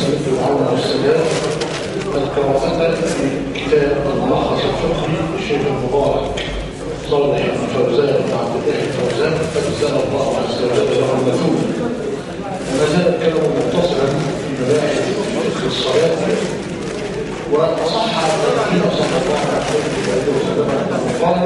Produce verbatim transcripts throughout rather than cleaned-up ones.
نستمد العون والسداد القراءة في كتاب الملخص الفقهي للشيخ المبارك صالح بن فوزان بن عبد الله الفوزان فجزاه الله عز وجل له المثوب. وما زال الكلام متصلا في مباحث فقه الصلاة، وصح النبي صلى الله عليه وسلم قال،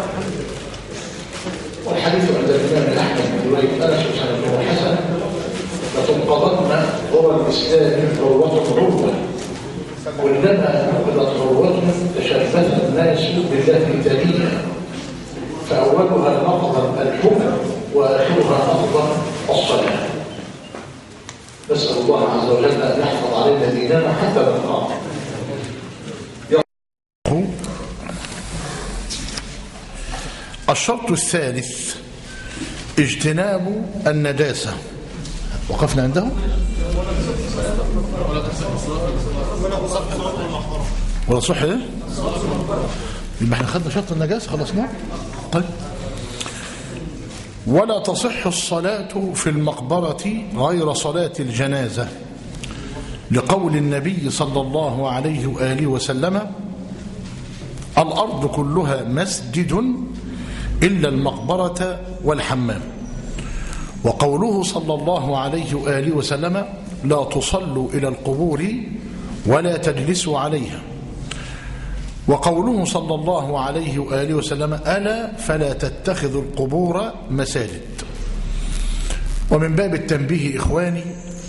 والحديث عند الإمام أحمد بن رواية أنس بن حسن: لتنقضن عرى الإسلام عروة عروة، كلما نقضت عروة تشبث الناس بالتي تليها، فأولها نقضا الحكم وآخرها نقضا الصلاة. نسأل الله عز وجل أن يحفظ علينا ديننا حتى نلقاه. الشرط الثالث اجتناب النجاسة. وقفنا عنده. ولا صح ايه؟ يبقى احنا خدنا شرط النجاسة خلصنا. طيب، ولا تصح الصلاة في المقبرة غير صلاة الجنازة، لقول النبي صلى الله عليه وآله وسلم: الأرض كلها مسجد إلا المقبرة والحمام. وقوله صلى الله عليه وآله وسلم: لا تصلوا إلى القبور ولا تجلسوا عليها. وقوله صلى الله عليه وآله وسلم: ألا فلا تتخذوا القبور مساجد. ومن باب التنبيه إخواني،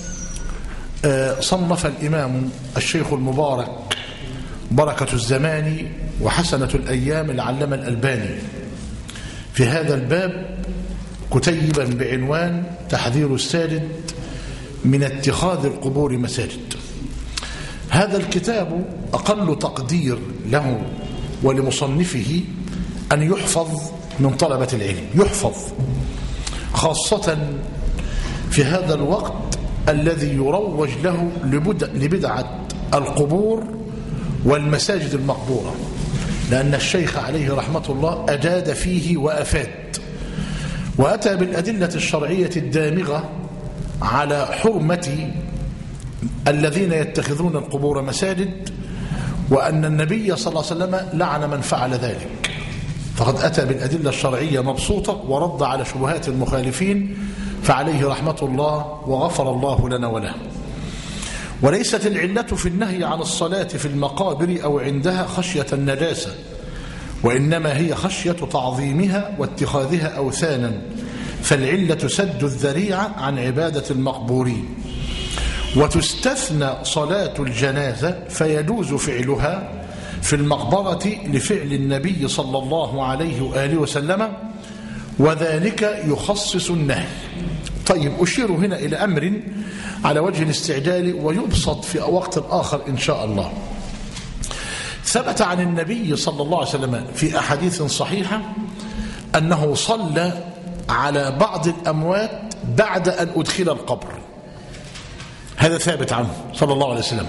صنف الإمام الشيخ المبارك بركة الزمان وحسنة الأيام العلامة الألباني في هذا الباب كتيبا بعنوان تحذير الساجد من اتخاذ القبور مساجد. هذا الكتاب أقل تقدير له ولمصنفه أن يحفظ من طلبة العلم، يحفظ خاصة في هذا الوقت الذي يروج له لبدعة القبور والمساجد المقبورة، لأن الشيخ عليه رحمة الله أجاد فيه وأفاد، وأتى بالأدلة الشرعية الدامغة على حرمة الذين يتخذون القبور مساجد، وأن النبي صلى الله عليه وسلم لعن من فعل ذلك. فقد أتى بالأدلة الشرعية مبسوطة ورد على شبهات المخالفين، فعليه رحمة الله وغفر الله لنا وله. وليست العلة في النهي عن الصلاة في المقابر أو عندها خشية النجاسة، وإنما هي خشية تعظيمها واتخاذها أوثانا، فالعلة سد الذريعة عن عبادة المقبورين. وتستثنى صلاة الجنازة فيجوز فعلها في المقبرة لفعل النبي صلى الله عليه وآله وسلم، وذلك يخصص النهي. طيب، أشير هنا إلى أمر على وجه الاستعجال ويبسط في وقت آخر إن شاء الله. ثبت عن النبي صلى الله عليه وسلم في أحاديث صحيحة أنه صلى على بعض الأموات بعد أن أدخل القبر، هذا ثابت عنه صلى الله عليه وسلم.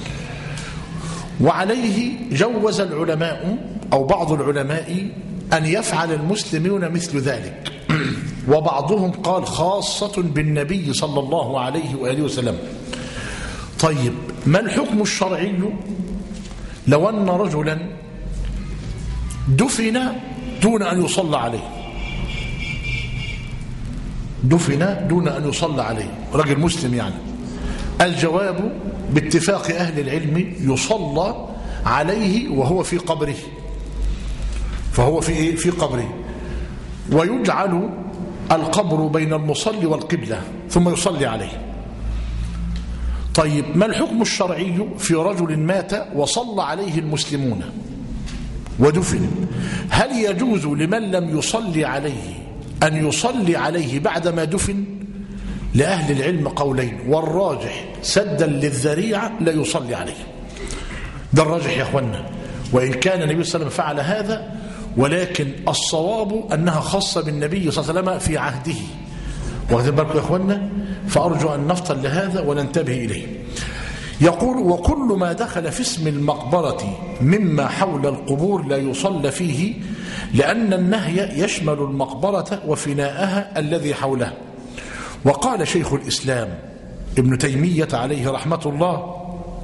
وعليه جوز العلماء أو بعض العلماء أن يفعل المسلمون مثل ذلك، وبعضهم قال خاصة بالنبي صلى الله عليه وآله وسلم. طيب، ما الحكم الشرعي لو أن رجلا دفن دون أن يصلى عليه؟ دفن دون أن يصلى عليه، رجل مسلم يعني. الجواب باتفاق أهل العلم: يصلى عليه وهو في قبره، فهو في إيه؟ في قبره، ويجعل القبر بين المصلي والقبلة ثم يصلي عليه. طيب، ما الحكم الشرعي في رجل مات وصلى عليه المسلمون ودفن؟ هل يجوز لمن لم يصلي عليه أن يصلي عليه بعدما دفن؟ لأهل العلم قولين، والراجح سدا للذريعة لا يصلي عليه. ده الراجح يا أخوانا، وإن كان النبي صلى الله عليه وسلم فعل هذا، ولكن الصواب أنها خاصة بالنبي صلى الله عليه وسلم في عهده. واخدين بالكم يا أخوانا؟ فأرجو أن نفطن لهذا وننتبه إليه. يقول: وكل ما دخل في اسم المقبرة مما حول القبور لا يصلى فيه، لأن النهي يشمل المقبرة وفناءها الذي حولها. وقال شيخ الإسلام ابن تيمية عليه رحمة الله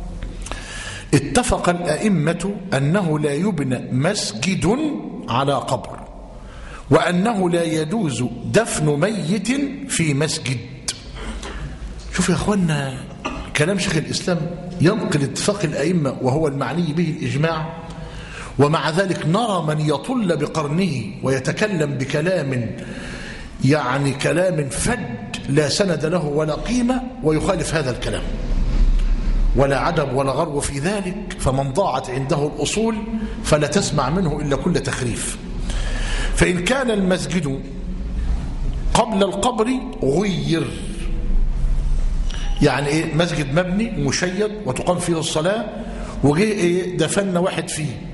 اتفق الأئمة أنه لا يبنى مسجد على قبر، وأنه لا يجوز دفن ميت في مسجد. شوف يا أخوانا كلام شيخ الإسلام ينقل اتفاق الأئمة وهو المعني به الإجماع، ومع ذلك نرى من يطل بقرنه ويتكلم بكلام يعني كلام فج لا سند له ولا قيمة ويخالف هذا الكلام. ولا عدب ولا غرو في ذلك، فمن ضاعت عنده الأصول فلا تسمع منه إلا كل تخريف. فإن كان المسجد قبل القبر غير، يعني إيه؟ مسجد مبني مشيد وتقام فيه الصلاة وجه إيه دفن واحد فيه،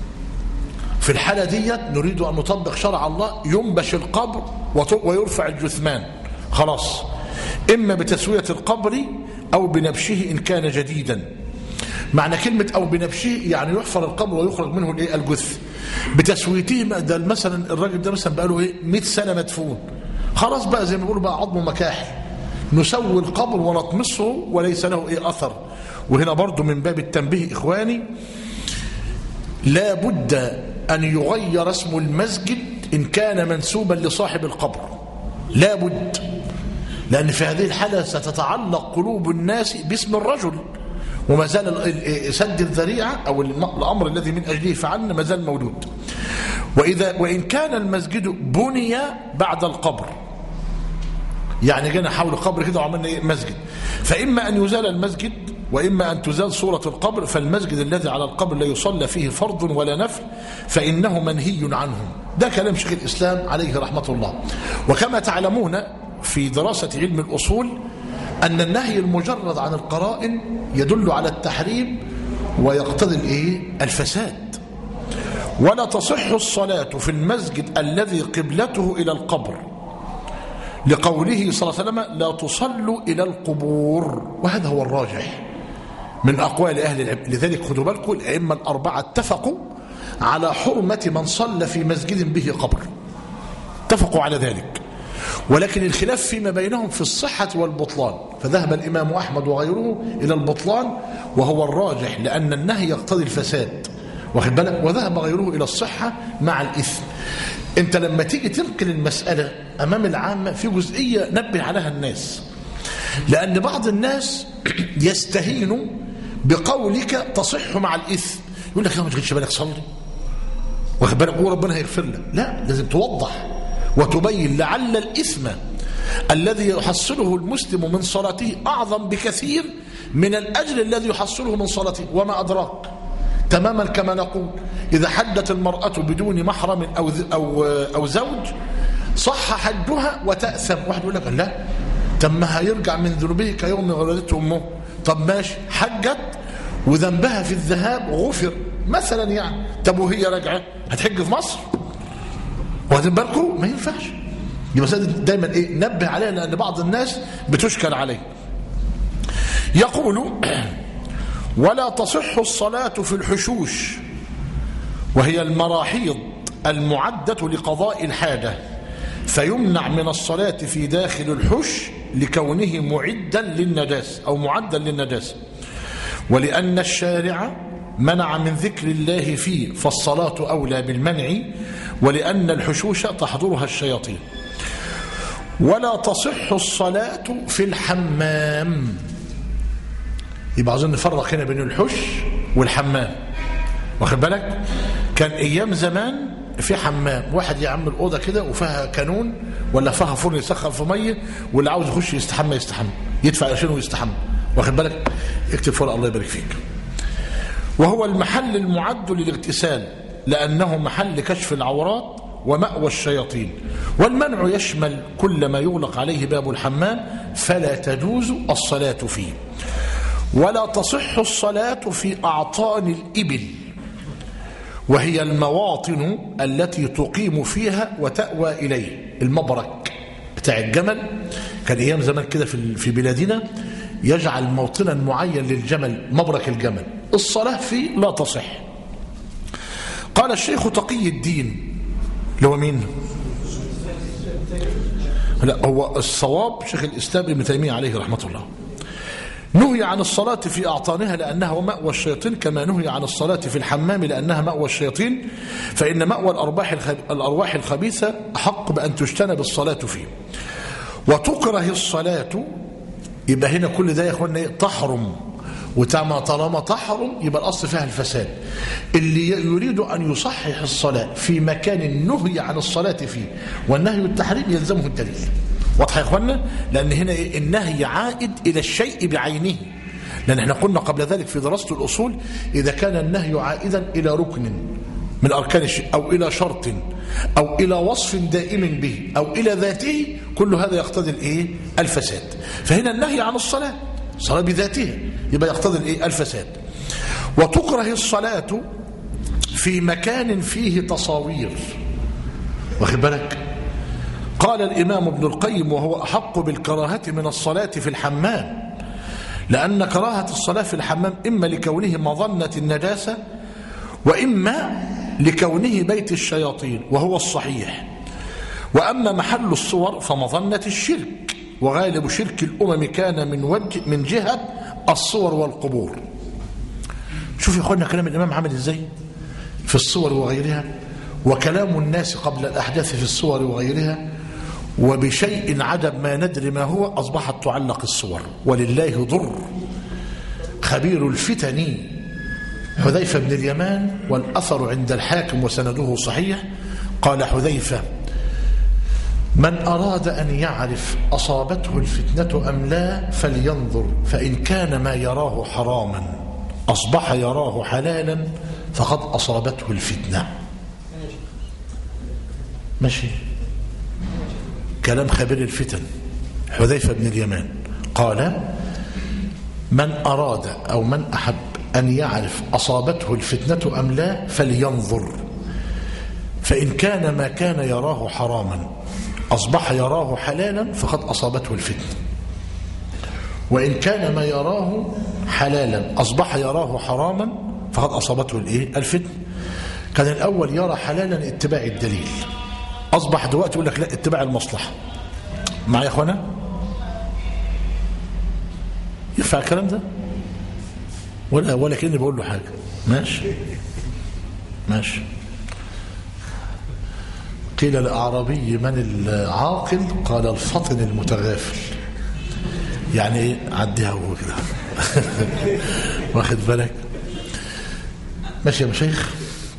في الحالة دي نريد أن نطبق شرع الله، ينبش القبر ويرفع الجثمان خلاص، إما بتسوية القبر أو بنبشه إن كان جديدا. معنى كلمة أو بنبشه يعني يحفر القبر ويخرج منه الإيه الجث. بتسويته ده مثلا الراجل ده مثلا بقى له إيه مئة سنة مدفون، خلاص بقى زي ما بيقولوا بقى عظمه مكاحل، نسوي القبر ونطمسه وليس له إيه أثر. وهنا برضو من باب التنبيه إخواني، لا بد أن يغير اسم المسجد إن كان منسوبا لصاحب القبر، لا بد، لأن في هذه الحالة ستتعلق قلوب الناس باسم الرجل، وما زال سد الذريعة أو الأمر الذي من أجله فعلنا ما زال موجود. وإذا وإن كان المسجد بني بعد القبر، يعني جينا حول القبر كده وعملنا إيه مسجد، فإما أن يزال المسجد وإما أن تزال صورة القبر، فالمسجد الذي على القبر لا يصلى فيه فرض ولا نفل فإنه منهي عنه. ده كلام شيخ الإسلام عليه رحمة الله. وكما تعلمون في دراسة علم الأصول أن النهي المجرد عن القرائن يدل على التحريم ويقتضي الإيه؟ الفساد. ولا تصح الصلاة في المسجد الذي قبلته إلى القبر، لقوله صلى الله عليه وسلم لا تصلوا إلى القبور، وهذا هو الراجح من أقوال أهل العلم. لذلك خذوا بالكم الأئمة الأربعة اتفقوا على حرمة من صلى في مسجد به قبر، اتفقوا على ذلك، ولكن الخلاف فيما بينهم في الصحة والبطلان، فذهب الإمام أحمد وغيره إلى البطلان وهو الراجح لأن النهي يقتضي الفساد، واخد بالك، وذهب غيره إلى الصحة مع الإثم. أنت لما تيجي تنقل المسألة أمام العامة في جزئية نبه عليها الناس، لأن بعض الناس يستهينوا بقولك تصح مع الإثم، يقول لك يا ما تجيش بالك صلي، واخد بالك، وربنا هيغفر لك. لا، لازم توضح وتبين لعل الإثم الذي يحصله المسلم من صلاته أعظم بكثير من الأجر الذي يحصله من صلاته. وما أدراك، تماما كما نقول إذا حدت المرأة بدون محرم أو أو أو زوج صح حجها وتأثم. واحد يقول لك لا، طب ما هيرجع من ذنوبه كيوم ولدته أمه. طب ماشي، حجت وذنبها في الذهاب غفر مثلا يعني، طب وهي راجعه هتحج في مصر؟ واخدين بالكم؟ ما ينفعش. دي مسألة دايما ايه نبه عليها، لأن بعض الناس بتشكل عليه. يقول ولا تصح الصلاة في الحشوش، وهي المراحيض المعدة لقضاء الحاجة، فيمنع من الصلاة في داخل الحش لكونه معدا للنجاسة أو معدا للنجاسة، ولأن الشارع منع من ذكر الله فيه فالصلاة أولى بالمنع، ولأن الحشوش تحضرها الشياطين. ولا تصح الصلاة في الحمام، يبقى عايزين نفرق هنا بين الحش والحمام، واخد بالك. كان ايام زمان في حمام واحد يعمل اوضه كده وفيها كانون ولا فيها فرن يسخن في ميه، واللي عاوز يخش يستحمى يستحمى، يدفع قرشين ويستحمى، واخد بالك. اكتب فوق الله يبارك فيك. وهو المحل المعد للاغتسال لانه محل كشف العورات ومأوى الشياطين، والمنع يشمل كل ما يغلق عليه باب الحمام فلا تجوز الصلاة فيه. ولا تصح الصلاة في أعطان الإبل، وهي المواطن التي تقيم فيها وتأوى إليه. المبرك بتاع الجمل كان أيام زمان كده في بلادنا يجعل موطنا معين للجمل، مبرك الجمل، الصلاة فيه لا تصح. قال الشيخ تقي الدين، لو مين؟ لا، هو الصواب شيخ الإسلام ابن تيمية عليه رحمة الله، نهي عن الصلاة في أعطانها لأنها مأوى الشياطين، كما نهي عن الصلاة في الحمام لأنها مأوى الشياطين، فإن مأوى الأرواح الخبيثة أحق بأن تجتنب الصلاة فيه. وتكره الصلاة، يبقى هنا كل ده يا أخوانا تحرم، وتما طالما تحرم يبقى الأصل فيها الفساد. اللي يريد أن يصحح الصلاة في مكان نهي عن الصلاة فيه والنهي والتحريم يلزمه الدليل. واضح يا اخوانا؟ لان هنا النهي عائد الى الشيء بعينه، لان احنا قلنا قبل ذلك في دراسه الاصول اذا كان النهي عائدا الى ركن من اركان الشيء او الى شرط او الى وصف دائم به او الى ذاته، كل هذا يقتضي الايه؟ الفساد. فهنا النهي عن الصلاه الصلاه بذاتها يبقى يقتضي الايه؟ الفساد. وتكره الصلاه في مكان فيه تصاوير، واخد بالك؟ قال الإمام ابن القيم وهو أحق بالكراهة من الصلاة في الحمام، لأن كراهة الصلاة في الحمام إما لكونه مظنة النجاسة وإما لكونه بيت الشياطين وهو الصحيح. وأما محل الصور فمظنة الشرك، وغالب شرك الأمم كان من وجه من جهة الصور والقبور. شوف يا أخوانا كلام الإمام عمل إزاي في الصور وغيرها، وكلام الناس قبل الأحداث في الصور وغيرها، وبشيء عجب ما ندري ما هو أصبحت تعلق الصور. ولله ضر خبير الفتن حذيفة بن اليمان، والأثر عند الحاكم وسنده صحيح. قال حذيفة: من أراد أن يعرف أصابته الفتنة أم لا فلينظر، فإن كان ما يراه حراما أصبح يراه حلالا فقد أصابته الفتنة. ماشي، كلام خبير الفتن حذيفة بن اليمان. قال: من أراد أو من أحب أن يعرف أصابته الفتنة أم لا فلينظر، فإن كان ما كان يراه حراما أصبح يراه حلالا فقد أصابته الفتنة، وإن كان ما يراه حلالا أصبح يراه حراما فقد أصابته الإيه؟ الفتنة. كان الأول يرى حلالا اتباع الدليل، أصبح دلوقتي يقول لك لا، اتباع المصلحة. معايا يا أخوانا؟ ينفع الكلام ده؟ ولا ولا كأني بقول له حاجة. ماشي ماشي. قيل لأعرابي: من العاقل؟ قال: الفطن المتغافل. يعني ايه؟ عديها هو كده. واخد بالك؟ ماشي يا مشايخ.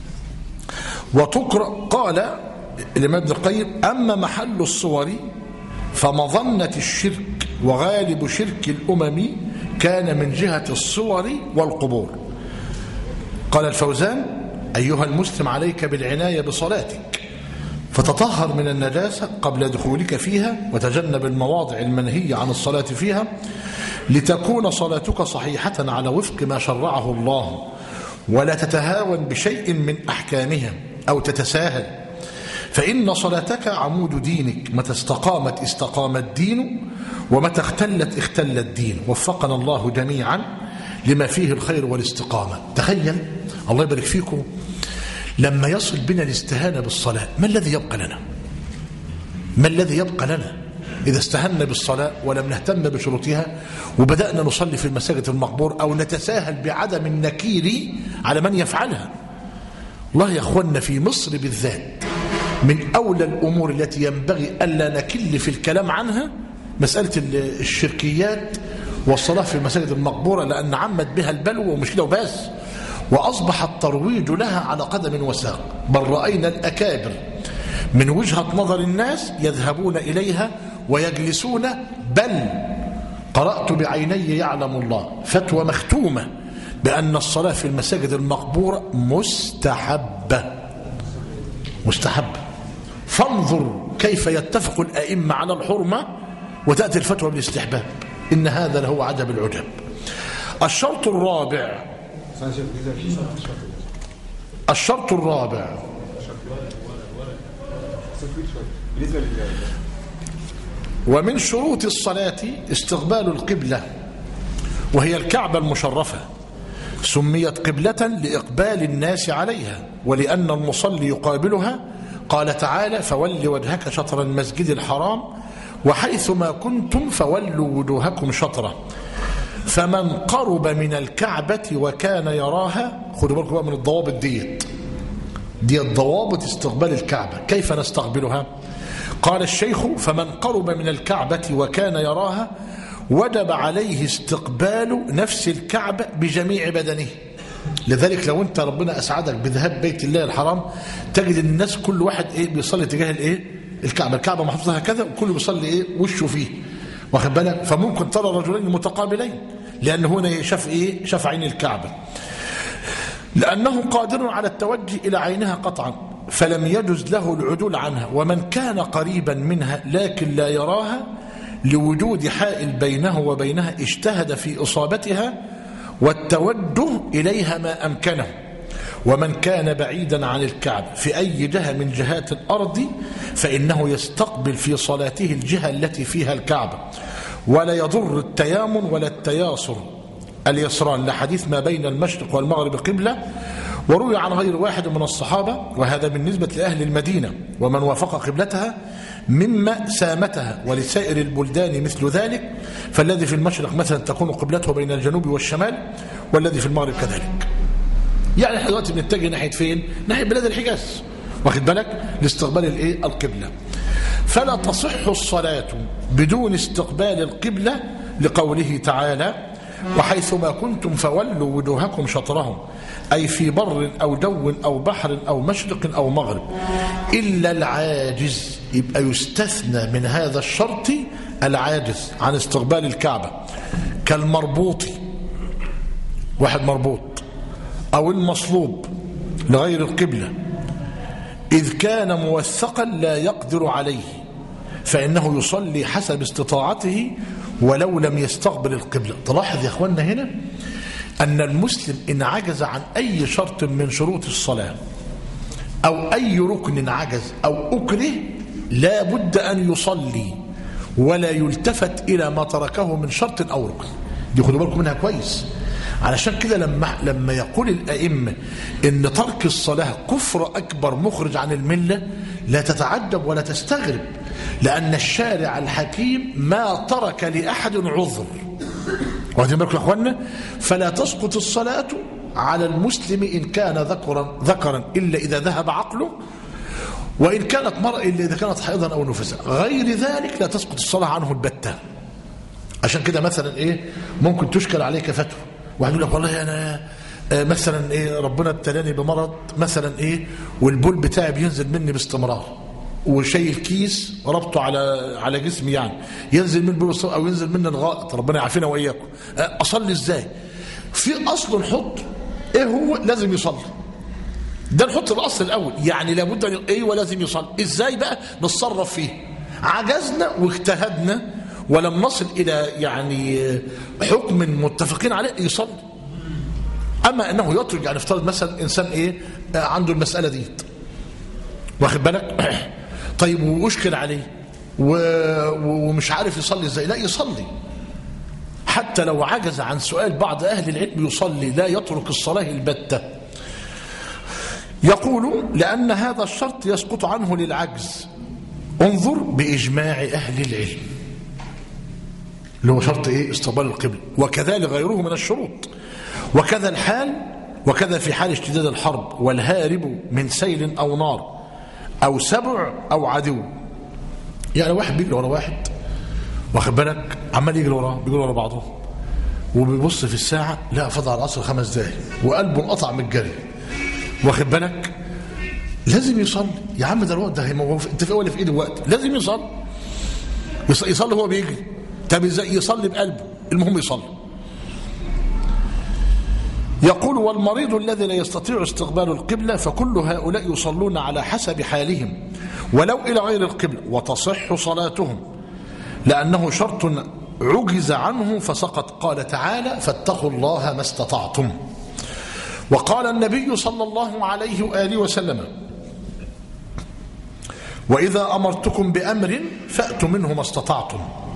وتقرأ. قال الإمام ابن القيم: أما محل الصور فمظنة الشرك، وغالب شرك الأمم كان من جهة الصور والقبور. قال الفوزان: أيها المسلم عليك بالعناية بصلاتك، فتطهر من النجاسة قبل دخولك فيها، وتجنب المواضع المنهي عن الصلاة فيها، لتكون صلاتك صحيحة على وفق ما شرعه الله، ولا تتهاون بشيء من أحكامها أو تتساهل، فإن صلاتك عمود دينك، متى استقامت استقام الدين، ومتى اختلت اختل الدين. وفقنا الله جميعا لما فيه الخير والاستقامة. تخيل، الله يبارك فيكم، لما يصل بنا الاستهانة بالصلاة، ما الذي يبقى لنا؟ ما الذي يبقى لنا إذا استهنا بالصلاة ولم نهتم بشروطها، وبدأنا نصلي في المساجد المقبور، أو نتساهل بعدم النكير على من يفعلها؟ الله يا أخوانا، في مصر بالذات من أولى الأمور التي ينبغي ألا نكل في الكلام عنها مسألة الشركيات والصلاة في المساجد المقبورة، لأن عمت بها البلوى، ومش كده وبس، وأصبح الترويج لها على قدم وساق. بل رأينا الأكابر من وجهة نظر الناس يذهبون إليها ويجلسون. بل قرأت بعيني يعلم الله فتوى مختومة بأن الصلاة في المساجد المقبورة مستحبة مستحبة. فانظر كيف يتفق الأئمة على الحرمة وتأتي الفتوى بالاستحباب. إن هذا لهو عجب العجب. الشرط الرابع الشرط الرابع ومن شروط الصلاة استقبال القبلة، وهي الكعبة المشرفة، سميت قبلة لإقبال الناس عليها، ولأن المصلي يقابلها. قال تعالى: فول وجهك شطر المسجد الحرام وحيثما كنتم فولوا وجوهكم شطره. فمن قرب من الكعبة وكان يراها، خدوا بالكم بقى من الضوابط ديت دي الضوابط استقبال الكعبة، كيف نستقبلها؟ قال الشيخ: فمن قرب من الكعبة وكان يراها وجب عليه استقبال نفس الكعبة بجميع بدنه. لذلك لو انت ربنا اسعدك بذهاب بيت الله الحرام تجد الناس كل واحد ايه بيصلي تجاه الايه الكعبة، الكعبة محطوطة هكذا وكل بيصلي ايه وشه فيه، واخد بالك؟ فممكن ترى رجلين متقابلين لأن هنا شاف ايه شاف عين الكعبة، لأنه قادر على التوجه إلى عينها قطعا فلم يجز له العدول عنها. ومن كان قريبا منها لكن لا يراها لوجود حائل بينه وبينها اجتهد في إصابتها والتوجه إليها ما أمكنه. ومن كان بعيدا عن الكعبة في أي جهة من جهات الأرض فإنه يستقبل في صلاته الجهة التي فيها الكعبة، ولا يضر التيامن ولا التياسر اليسران لحديث ما بين المشرق والمغرب قبلة. وروي عن غير واحد من الصحابة، وهذا بالنسبة لأهل المدينة ومن وافق قبلتها مما سامتها، ولسائر البلدان مثل ذلك، فالذي في المشرق مثلا تكون قبلته بين الجنوب والشمال، والذي في المغرب كذلك. يعني احنا دلوقتي بنتجه ناحية فين؟ ناحية بلاد الحجاز، واخد بالك؟ لاستقبال الايه القبلة. فلا تصح الصلاة بدون استقبال القبلة لقوله تعالى: وحيثما كنتم فولوا وجوهكم شطره، أي في بر أو جو أو بحر أو مشرق أو مغرب، إلا العاجز. يبقى يستثنى من هذا الشرط العاجز عن استقبال الكعبة، كالمربوط، واحد مربوط، أو المصلوب لغير القبلة، إذ كان موثقا لا يقدر عليه فإنه يصلي حسب استطاعته ولو لم يستقبل القبلة. تلاحظ يا أخوانا هنا أن المسلم إن عجز عن أي شرط من شروط الصلاة أو أي ركن عجز أو أكره لا بد أن يصلي ولا يلتفت إلى ما تركه من شرط أو ركن. دي خدوا بالكم منها كويس، علشان كده لما لما يقول الأئمة إن ترك الصلاة كفر أكبر مخرج عن الملة لا تتعجب ولا تستغرب، لأن الشارع الحكيم ما ترك لأحد عذر. واخدين بالكم يا اخوانا؟ فلا تسقط الصلاة على المسلم إن كان ذكرا ذكرا إلا إذا ذهب عقله، وإن كانت مرأة إلا إذا كانت حائضا أو نفسا، غير ذلك لا تسقط الصلاة عنه البتة. عشان كده مثلا إيه ممكن تشكل عليك فتوى، واحد يقول لك والله أنا مثلا إيه ربنا ابتلاني بمرض مثلا إيه والبول بتاعي بينزل مني باستمرار، وشيء الكيس ربطه على على جسمي، يعني ينزل من البول او ينزل من الغائط، ربنا يعافينا واياكم. اصلي ازاي؟ في اصل نحط ايه هو لازم يصلي، ده نحط الاصل الاول، يعني لابد ان ايوه لازم يصلي. ازاي بقى نتصرف فيه؟ عجزنا واجتهدنا ولم نصل الى يعني حكم متفقين عليه يصلي. اما انه يترك، يعني افترض مثلا انسان ايه عنده المساله دي واخد بالك طيب واشكل عليه ومش عارف يصلي ازاي، لا يصلي حتى لو عجز عن سؤال بعض اهل العلم يصلي، لا يترك الصلاه البتة. يقول لان هذا الشرط يسقط عنه للعجز، انظر باجماع اهل العلم اللي هو شرط ايه استقبال القبلة، وكذلك غيره من الشروط. وكذا الحال، وكذا في حال اشتداد الحرب والهارب من سيل او نار او سبع او عدو. يعني واحد بيجري ورا واحد واخد بالك عمال يجري وراه، بيجري ورا بعضهم وبيبص في الساعه لا فضل على العصر خمس دقايق وقلبه انقطع من الجري واخد بالك، لازم يصلي. يا عم ده الوقت ده انت في اول في ايده وقت لازم يصلي. يصلي هو بيجري، طب ازاي يصلي بقلبه؟ المهم يصلي. يقول والمريض الذي لا يستطيع استقبال القبلة فكل هؤلاء يصلون على حسب حالهم ولو إلى غير القبلة وتصح صلاتهم، لأنه شرط عجز عنه فسقط. قال تعالى فاتقوا الله ما استطعتم. وقال النبي صلى الله عليه وآله وسلم وإذا أمرتكم بأمر فأتوا منه ما استطعتم.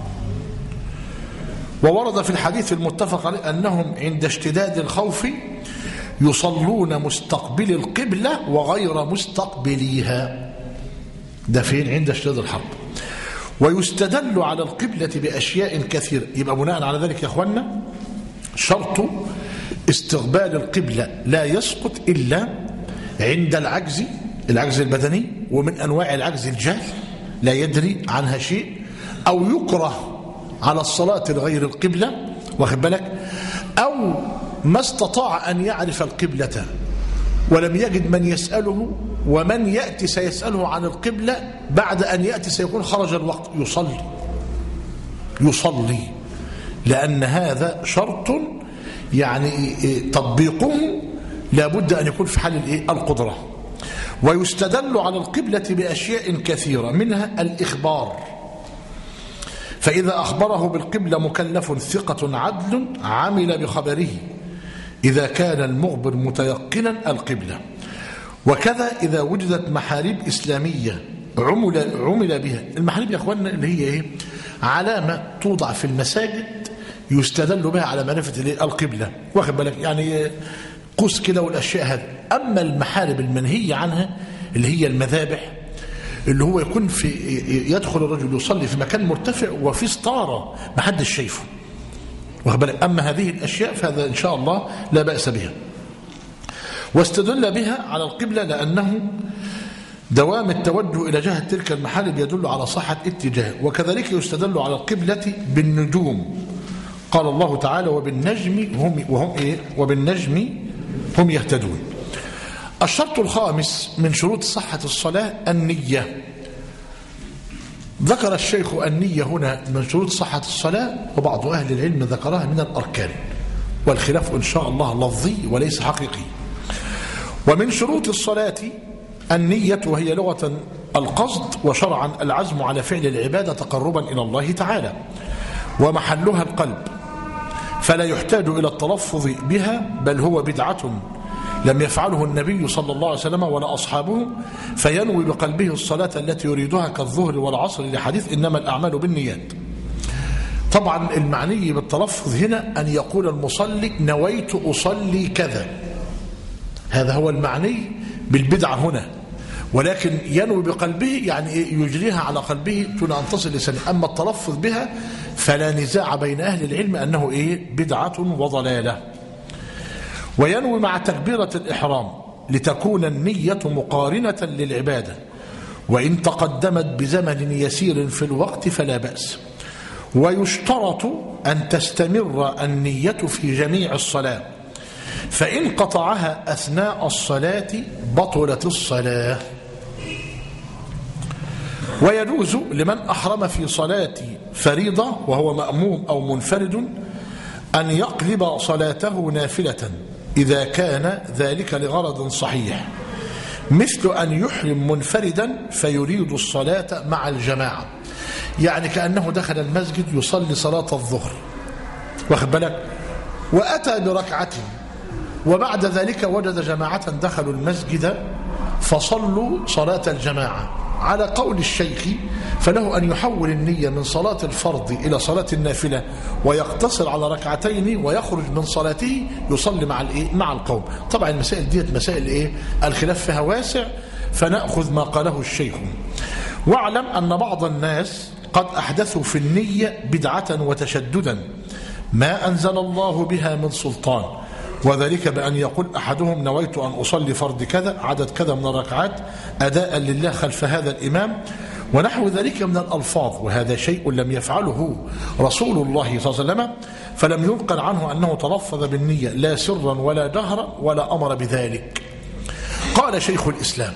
وورد في الحديث المتفق عليه أنهم عند اشتداد الخوف يصلون مستقبل القبلة وغير مستقبليها. ده فين؟ عند اشتداد الحرب. ويستدل على القبلة بأشياء كثيرة. يبقى بناء على ذلك يا أخوانا شرط استقبال القبلة لا يسقط إلا عند العجز العجز البدني، ومن أنواع العجز الجهل لا يدري عنها شيء، أو يكره على الصلاة لغير القبلة، واخد بالك، أو ما استطاع أن يعرف القبلة ولم يجد من يسأله، ومن يأتي سيسأله عن القبلة بعد أن يأتي سيكون خرج الوقت، يصلي يصلي لأن هذا شرط يعني تطبيقه لابد أن يكون في حال القدرة. ويستدل على القبلة بأشياء كثيرة، منها الإخبار، فإذا أخبره بالقبلة مكلف ثقة عدل عمل بخبره إذا كان المخبر متيقنا القبلة. وكذا إذا وجدت محاريب إسلامية عمل, عمل بها. المحاريب يا أخواننا اللي هي إيه؟ علامة توضع في المساجد يستدل بها على معرفة القبلة، واخد بالك، يعني قوس كده والأشياء هذه. أما المحارب المنهية عنها اللي هي المذابح، اللي هو يكون في يدخل الرجل يصلي في مكان مرتفع وفي ستارة محدش شايفه، واخد بالك. أما هذه الأشياء فهذا إن شاء الله لا بأس بها. واستدل بها على القبلة لأنه دوام التوجه إلى جهة تلك المحارب يدل على صحة اتجاه. وكذلك يستدل على القبلة بالنجوم، قال الله تعالى وبالنجم هم وهم إيه وبالنجم هم يهتدون. الشرط الخامس من شروط صحة الصلاة النية. ذكر الشيخ النية هنا من شروط صحة الصلاة، وبعض أهل العلم ذكرها من الأركان، والخلاف إن شاء الله لفظي وليس حقيقي. ومن شروط الصلاة النية، وهي لغة القصد، وشرعا العزم على فعل العبادة تقربا إلى الله تعالى، ومحلها القلب، فلا يحتاج إلى التلفظ بها، بل هو بدعة لم يفعله النبي صلى الله عليه وسلم ولا أصحابه، فينوي بقلبه الصلاة التي يريدها كالظهر والعصر لحديث إنما الأعمال بالنيات. طبعا المعني بالتلفظ هنا أن يقول المصلي نويت أصلي كذا، هذا هو المعني بالبدعة هنا، ولكن ينوي بقلبه يعني يجريها على قلبه دون أن تصل لسانه. أما التلفظ بها فلا نزاع بين أهل العلم أنه إيه بدعة وضلالة. وينوي مع تكبيرة الإحرام لتكون النية مقارنة للعبادة، وإن تقدمت بزمن يسير في الوقت فلا بأس. ويشترط أن تستمر النية في جميع الصلاة، فإن قطعها أثناء الصلاة بطلت الصلاة. ويجوز لمن أحرم في صلاة فريضة وهو مأموم أو منفرد أن يقلب صلاته نافلة إذا كان ذلك لغرض صحيح، مثل أن يحرم منفردا فيريد الصلاة مع الجماعة، يعني كأنه دخل المسجد يصلي صلاة الظهر، واخد بالك، وأتى بركعة، وبعد ذلك وجد جماعة دخلوا المسجد فصلوا صلاة الجماعة. على قول الشيخ فله أن يحول النية من صلاة الفرض إلى صلاة النافلة ويقتصر على ركعتين ويخرج من صلاته يصلي مع الإيه مع القوم. طبعا المسائل ديت مسائل إيه الخلاف فيها واسع، فنأخذ ما قاله الشيخ. واعلم أن بعض الناس قد أحدثوا في النية بدعة وتشددا ما أنزل الله بها من سلطان، وذلك بأن يقول أحدهم نويت أن أصلي فرض كذا عدد كذا من الركعات أداء لله خلف هذا الإمام، ونحو ذلك من الألفاظ، وهذا شيء لم يفعله رسول الله صلى الله عليه وسلم، فلم ينقل عنه أنه تلفظ بالنية لا سرا ولا جهرا ولا أمر بذلك. قال شيخ الإسلام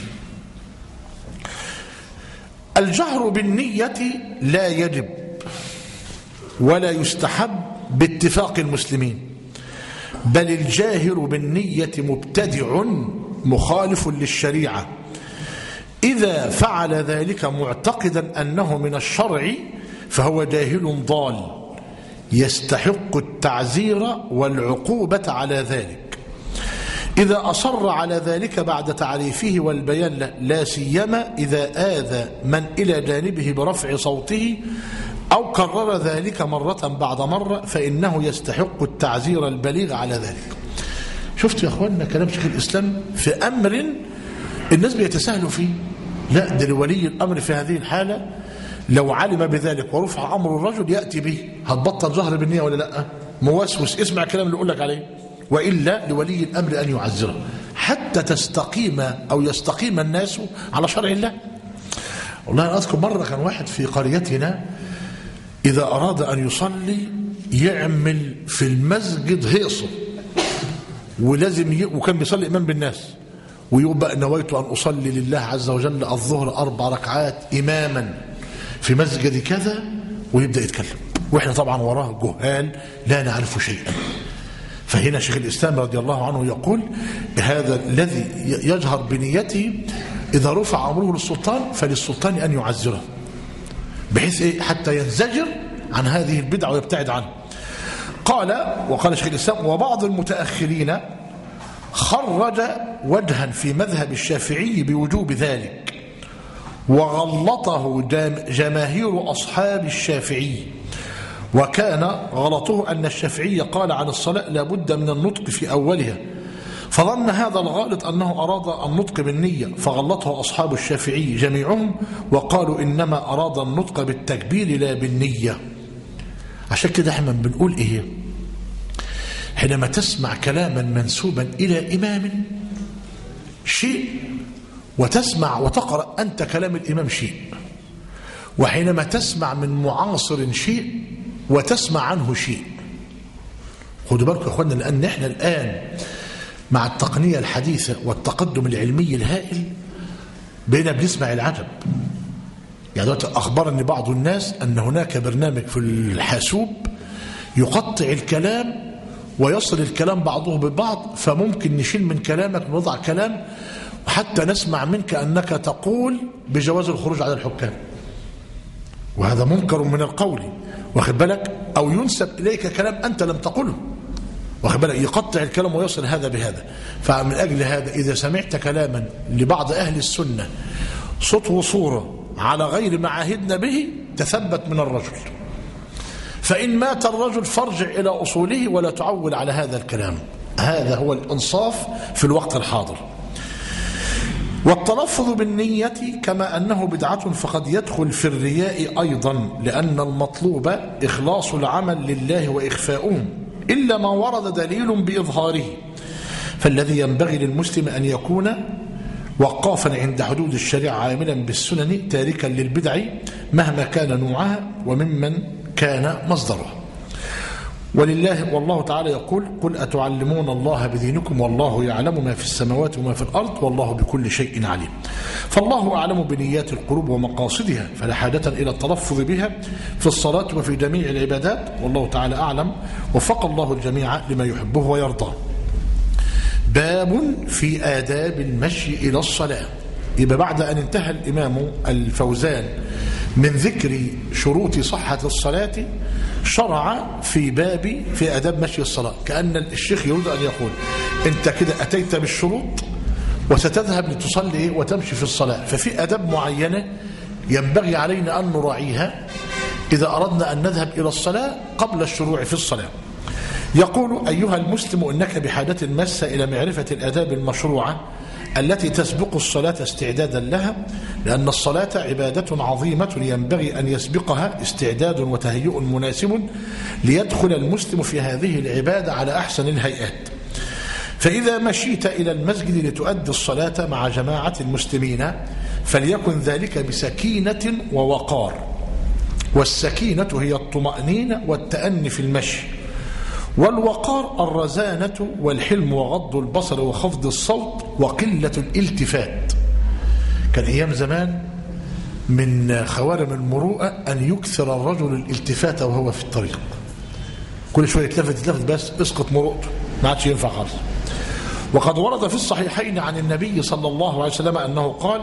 الجهر بالنية لا يجب ولا يستحب باتفاق المسلمين، بل الجاهر بالنية مبتدع مخالف للشريعة، إذا فعل ذلك معتقدا أنه من الشرع فهو جاهل ضال يستحق التعزير والعقوبة على ذلك. إذا أصر على ذلك بعد تعريفه والبيان له، لا سيما إذا آذى من إلى جانبه برفع صوته أو كرر ذلك مرة بعد مرة، فإنه يستحق التعزير البليغ على ذلك. شفت يا أخواننا كلام شيخ الإسلام في أمر الناس بيتساهلوا فيه؟ لا، ده لولي الأمر في هذه الحالة لو علم بذلك ورفع أمر الرجل يأتي به. هتبطل جهر بالنية ولا لا؟ موسوس اسمع الكلام اللي يقول لك عليه، وإلا لولي الأمر أن يعزره حتى تستقيم أو يستقيم الناس على شرع الله. والله أنا أذكر مرة كان واحد في قريتنا إذا أراد أن يصلي يعمل في المسجد هيصة، ولازم ي... وكان بيصلي إمام بالناس، ويبقى نويت أن أصلي لله عز وجل الظهر أربع ركعات إماما في مسجد كذا، ويبدأ يتكلم وإحنا طبعا وراه جهال لا نعرف شيئا. فهنا شيخ الإسلام رضي الله عنه يقول هذا الذي يجهر بنيته إذا رفع أمره للسلطان فللسلطان أن يعزره، بحيث إيه؟ حتى ينزجر عن هذه البدعة ويبتعد عنه. قال وقال شيخ الإسلام وبعض المتأخرين خرج وجها في مذهب الشافعي بوجوب ذلك، وغلطه جماهير أصحاب الشافعي، وكان غلطه أن الشافعي قال عن الصلاة لا بد من النطق في أولها، فظن هذا الغالط أنه أراد النطق بالنية، فغلطه أصحاب الشافعي جميعهم وقالوا إنما أراد النطق بالتكبير لا بالنية. عشان كده احنا بنقول إيه؟ حينما تسمع كلاما منسوبا إلى إمام شيء، وتسمع وتقرأ أنت كلام الإمام شيء، وحينما تسمع من معاصر شيء وتسمع عنه شيء. خدوا بالكم يا أخوانا، لأن احنا الآن مع التقنية الحديثة والتقدم العلمي الهائل بقينا بنسمع العجب. يعني دلوقتي أخبرني بعض الناس أن هناك برنامج في الحاسوب يقطع الكلام ويصل الكلام بعضه ببعض، فممكن نشيل من كلامك ونضع كلام وحتى نسمع منك أنك تقول بجواز الخروج على الحكام، وهذا منكر من القول، واخد بالك، أو ينسب إليك كلام أنت لم تقله، واخد بالك، يقطع الكلام ويصل هذا بهذا. فمن أجل هذا إذا سمعت كلاما لبعض أهل السنة صوت وصورة على غير ما عاهدنا به تثبت من الرجل، فإن مات الرجل فارجع إلى أصوله ولا تعول على هذا الكلام. هذا هو الإنصاف في الوقت الحاضر. والتلفظ بالنية كما أنه بدعة فقد يدخل في الرياء أيضا، لأن المطلوب إخلاص العمل لله وإخفاؤه إلا ما ورد دليل بإظهاره. فالذي ينبغي للمسلم أن يكون وقافا عند حدود الشريعة عاملا بالسنن تاركا للبدع مهما كان نوعها وممن كان مصدرها. ولله والله تعالى يقول قل أتعلمون الله بدينكم والله يعلم ما في السماوات وما في الأرض والله بكل شيء عليم. فالله أعلم بنيات القلوب ومقاصدها، فلا حاجة إلى التلفظ بها في الصلاة وفي جميع العبادات، والله تعالى أعلم. وفق الله الجميع لما يحبه ويرضاه. باب في آداب المشي إلى الصلاة. يبقى بعد أن انتهى الإمام الفوزان من ذكر شروط صحة الصلاة شرع في باب في آداب مشي الصلاة، كأن الشيخ يريد أن يقول أنت كده أتيت بالشروط وستذهب لتصلي وتمشي في الصلاة، ففي آداب معينة ينبغي علينا أن نراعيها إذا أردنا أن نذهب إلى الصلاة قبل الشروع في الصلاة. يقول أيها المسلم إنك بحاجة ماسة إلى معرفة الآداب المشروعة التي تسبق الصلاة استعدادا لها، لأن الصلاة عبادة عظيمة ينبغي أن يسبقها استعداد وتهيؤ مناسب ليدخل المسلم في هذه العبادة على أحسن الهيئات. فإذا مشيت إلى المسجد لتؤدي الصلاة مع جماعة المسلمين فليكن ذلك بسكينة ووقار، والسكينة هي الطمأنينة والتأني في المشي، والوقار الرزانة والحلم وغض البصر وخفض الصوت وقلة الالتفات. كان أيام زمان من خوارم المروءة أن يكثر الرجل الالتفات وهو في الطريق، كل شوية يتلفت يتلفت بس اسقط مروءته، ما عادش ينفع خالص. وقد ورد في الصحيحين عن النبي صلى الله عليه وسلم أنه قال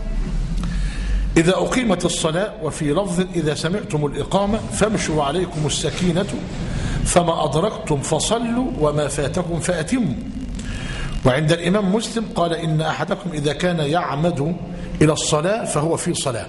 إذا أقيمت الصلاة، وفي لفظ إذا سمعتم الإقامة فامشوا عليكم السكينة فما أدركتم فصلوا وما فاتكم فأتموا. وعند الإمام مسلم قال إن أحدكم إذا كان يعمد إلى الصلاة فهو في صلاة.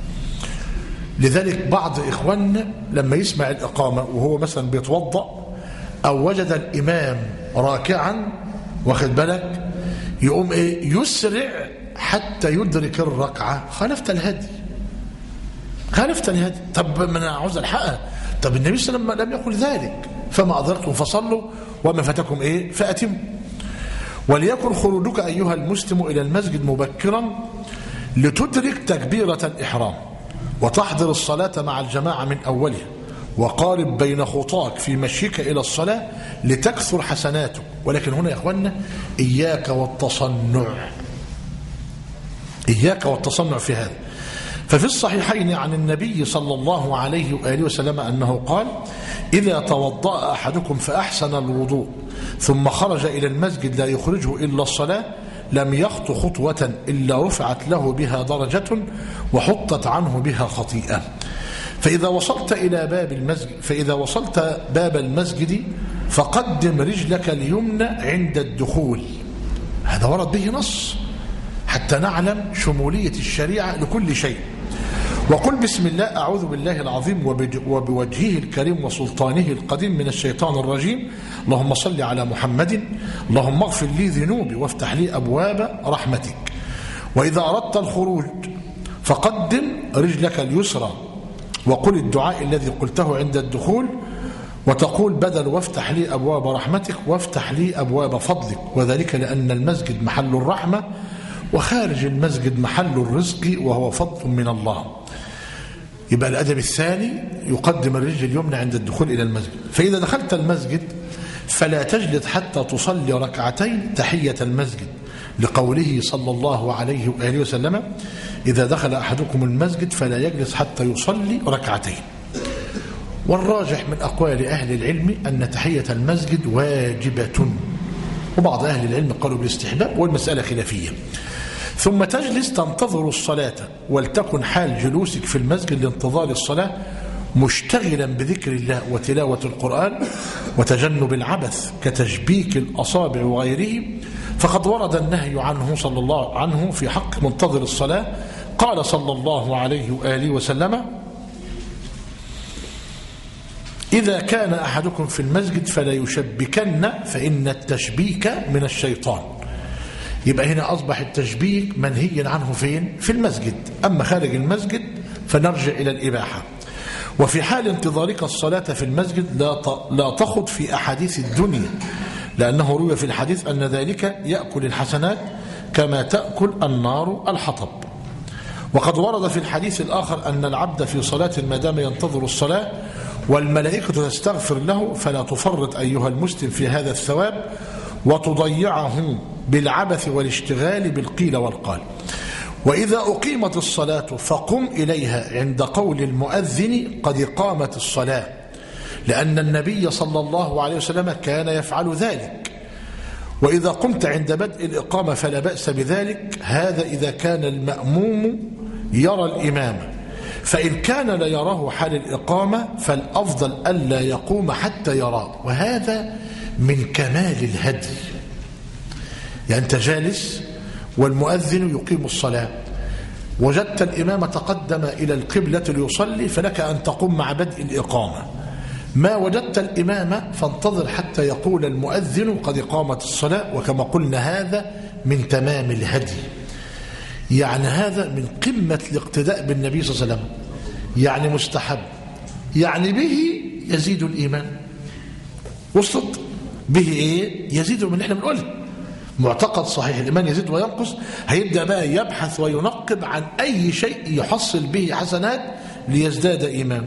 لذلك بعض إخواننا لما يسمع الإقامة وهو مثلا بيتوضأ أو وجد الإمام راكعا، واخد بالك، يقوم إيه يسرع حتى يدرك الركعة. خالفت الهدي، خالفت الهدي. طب ما أنا عاوز الحقها. طب النبي صلى الله عليه وسلم لم يقل ذلك، فما أدركتم فصلوا وما فاتكم إيه فأتموا. وليكن خروجك أيها المسلم إلى المسجد مبكرا لتدرك تكبيرة الإحرام وتحضر الصلاة مع الجماعة من أولها، وقارب بين خطاك في مشيك إلى الصلاة لتكثر حسناتك. ولكن هنا يا أخوانا إياك والتصنع، إياك والتصنع في هذا. ففي الصحيحين عن النبي صلى الله عليه وآله وسلم أنه قال: إذا توضأ أحدكم فأحسن الوضوء ثم خرج إلى المسجد لا يخرجه إلا الصلاة لم يخط خطوة إلا رفعت له بها درجة وحطت عنه بها خطيئة. فإذا وصلت إلى باب المسجد فإذا وصلت باب المسجد فقدم رجلك اليمنى عند الدخول. هذا ورد به نص حتى نعلم شمولية الشريعة لكل شيء. وقل بسم الله أعوذ بالله العظيم وبوجهه الكريم وسلطانه القديم من الشيطان الرجيم، اللهم صل على محمد، اللهم اغفر لي ذنوبي وافتح لي أبواب رحمتك. وإذا أردت الخروج فقدم رجلك اليسرى وقل الدعاء الذي قلته عند الدخول، وتقول بدل وافتح لي أبواب رحمتك وافتح لي أبواب فضلك، وذلك لأن المسجد محل الرحمة وخارج المسجد محل الرزق وهو فضل من الله. يبقى الأدب الثاني يقدم الرجل اليمنى عند الدخول إلى المسجد. فإذا دخلت المسجد فلا تجلس حتى تصلي ركعتين تحية المسجد، لقوله صلى الله عليه وآله وسلم: إذا دخل أحدكم المسجد فلا يجلس حتى يصلي ركعتين. والراجح من أقوال أهل العلم أن تحية المسجد واجبة، وبعض أهل العلم قالوا بالاستحباب، والمسألة خلافية. ثم تجلس تنتظر الصلاة، ولتكن حال جلوسك في المسجد لانتظار الصلاة مشتغلا بذكر الله وتلاوة القرآن وتجنب العبث كتشبيك الأصابع وغيره، فقد ورد النهي عنه صلى الله عنه في حق منتظر الصلاة. قال صلى الله عليه وآله وسلم: إذا كان أحدكم في المسجد فلا يشبكن فإن التشبيك من الشيطان. يبقى هنا أصبح التشبيك منهي عنه فين؟ في المسجد. أما خارج المسجد فنرجع إلى الإباحة. وفي حال انتظارك الصلاة في المسجد لا لا تخض في أحاديث الدنيا، لأنه روي في الحديث أن ذلك يأكل الحسنات كما تأكل النار الحطب. وقد ورد في الحديث الآخر أن العبد في صلاة ما دام ينتظر الصلاة والملائكة تستغفر له، فلا تفرط أيها المسلم في هذا الثواب وتضيعه بالعبث والاشتغال بالقيل والقال. وإذا أقيمت الصلاة فقم إليها عند قول المؤذن قد قامت الصلاة، لأن النبي صلى الله عليه وسلم كان يفعل ذلك. وإذا قمت عند بدء الإقامة فلا بأس بذلك، هذا إذا كان المأموم يرى الإمام، فإن كان لا يراه حال الإقامة فالأفضل ألا يقوم حتى يراه، وهذا من كمال الهدي. يعني أنت جالس والمؤذن يقيم الصلاة، وجدت الإمام تقدم إلى القبلة ليصلي، فلك أن تقوم مع بدء الإقامة. ما وجدت الإمام فانتظر حتى يقول المؤذن قد قامت الصلاة، وكما قلنا هذا من تمام الهدي. يعني هذا من قمة الاقتداء بالنبي صلى الله عليه وسلم، يعني مستحب، يعني به يزيد الإيمان. وصلت به إيه؟ يزيد من اللي احنا بنقوله، معتقد صحيح الإيمان يزيد وينقص. هيبدأ بقى يبحث وينقب عن أي شيء يحصل به حسنات ليزداد إيمان.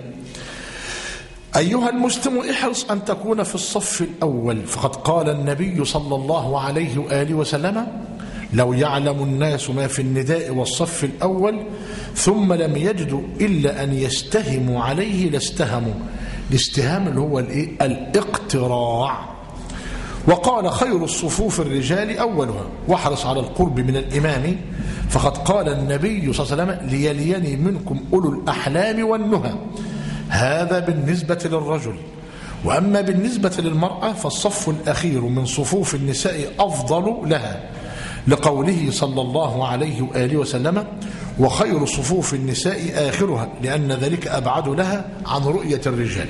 أيها المسلم احرص أن تكون في الصف الأول، فقد قال النبي صلى الله عليه وآله وسلم: لو يعلم الناس ما في النداء والصف الأول ثم لم يجدوا إلا أن يستهموا عليه لاستهموا. الاستهام اللي هو الاقتراع. وقال: خير الصفوف الرجال أولها، واحرص على القرب من الإمام، فقد قال النبي صلى الله عليه وسلم: ليليني منكم أولو الأحلام والنهى. هذا بالنسبة للرجل. وأما بالنسبة للمرأة فالصف الأخير من صفوف النساء أفضل لها، لقوله صلى الله عليه وآله وسلم: وخير صفوف النساء آخرها، لأن ذلك أبعد لها عن رؤية الرجال.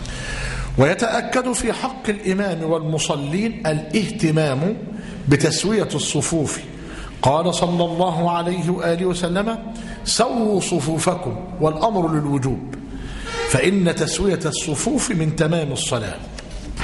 ويتأكد في حق الإمام والمصلين الاهتمام بتسوية الصفوف. قال صلى الله عليه وآله وسلم: سووا صفوفكم، والأمر للوجوب، فإن تسوية الصفوف من تمام الصلاة.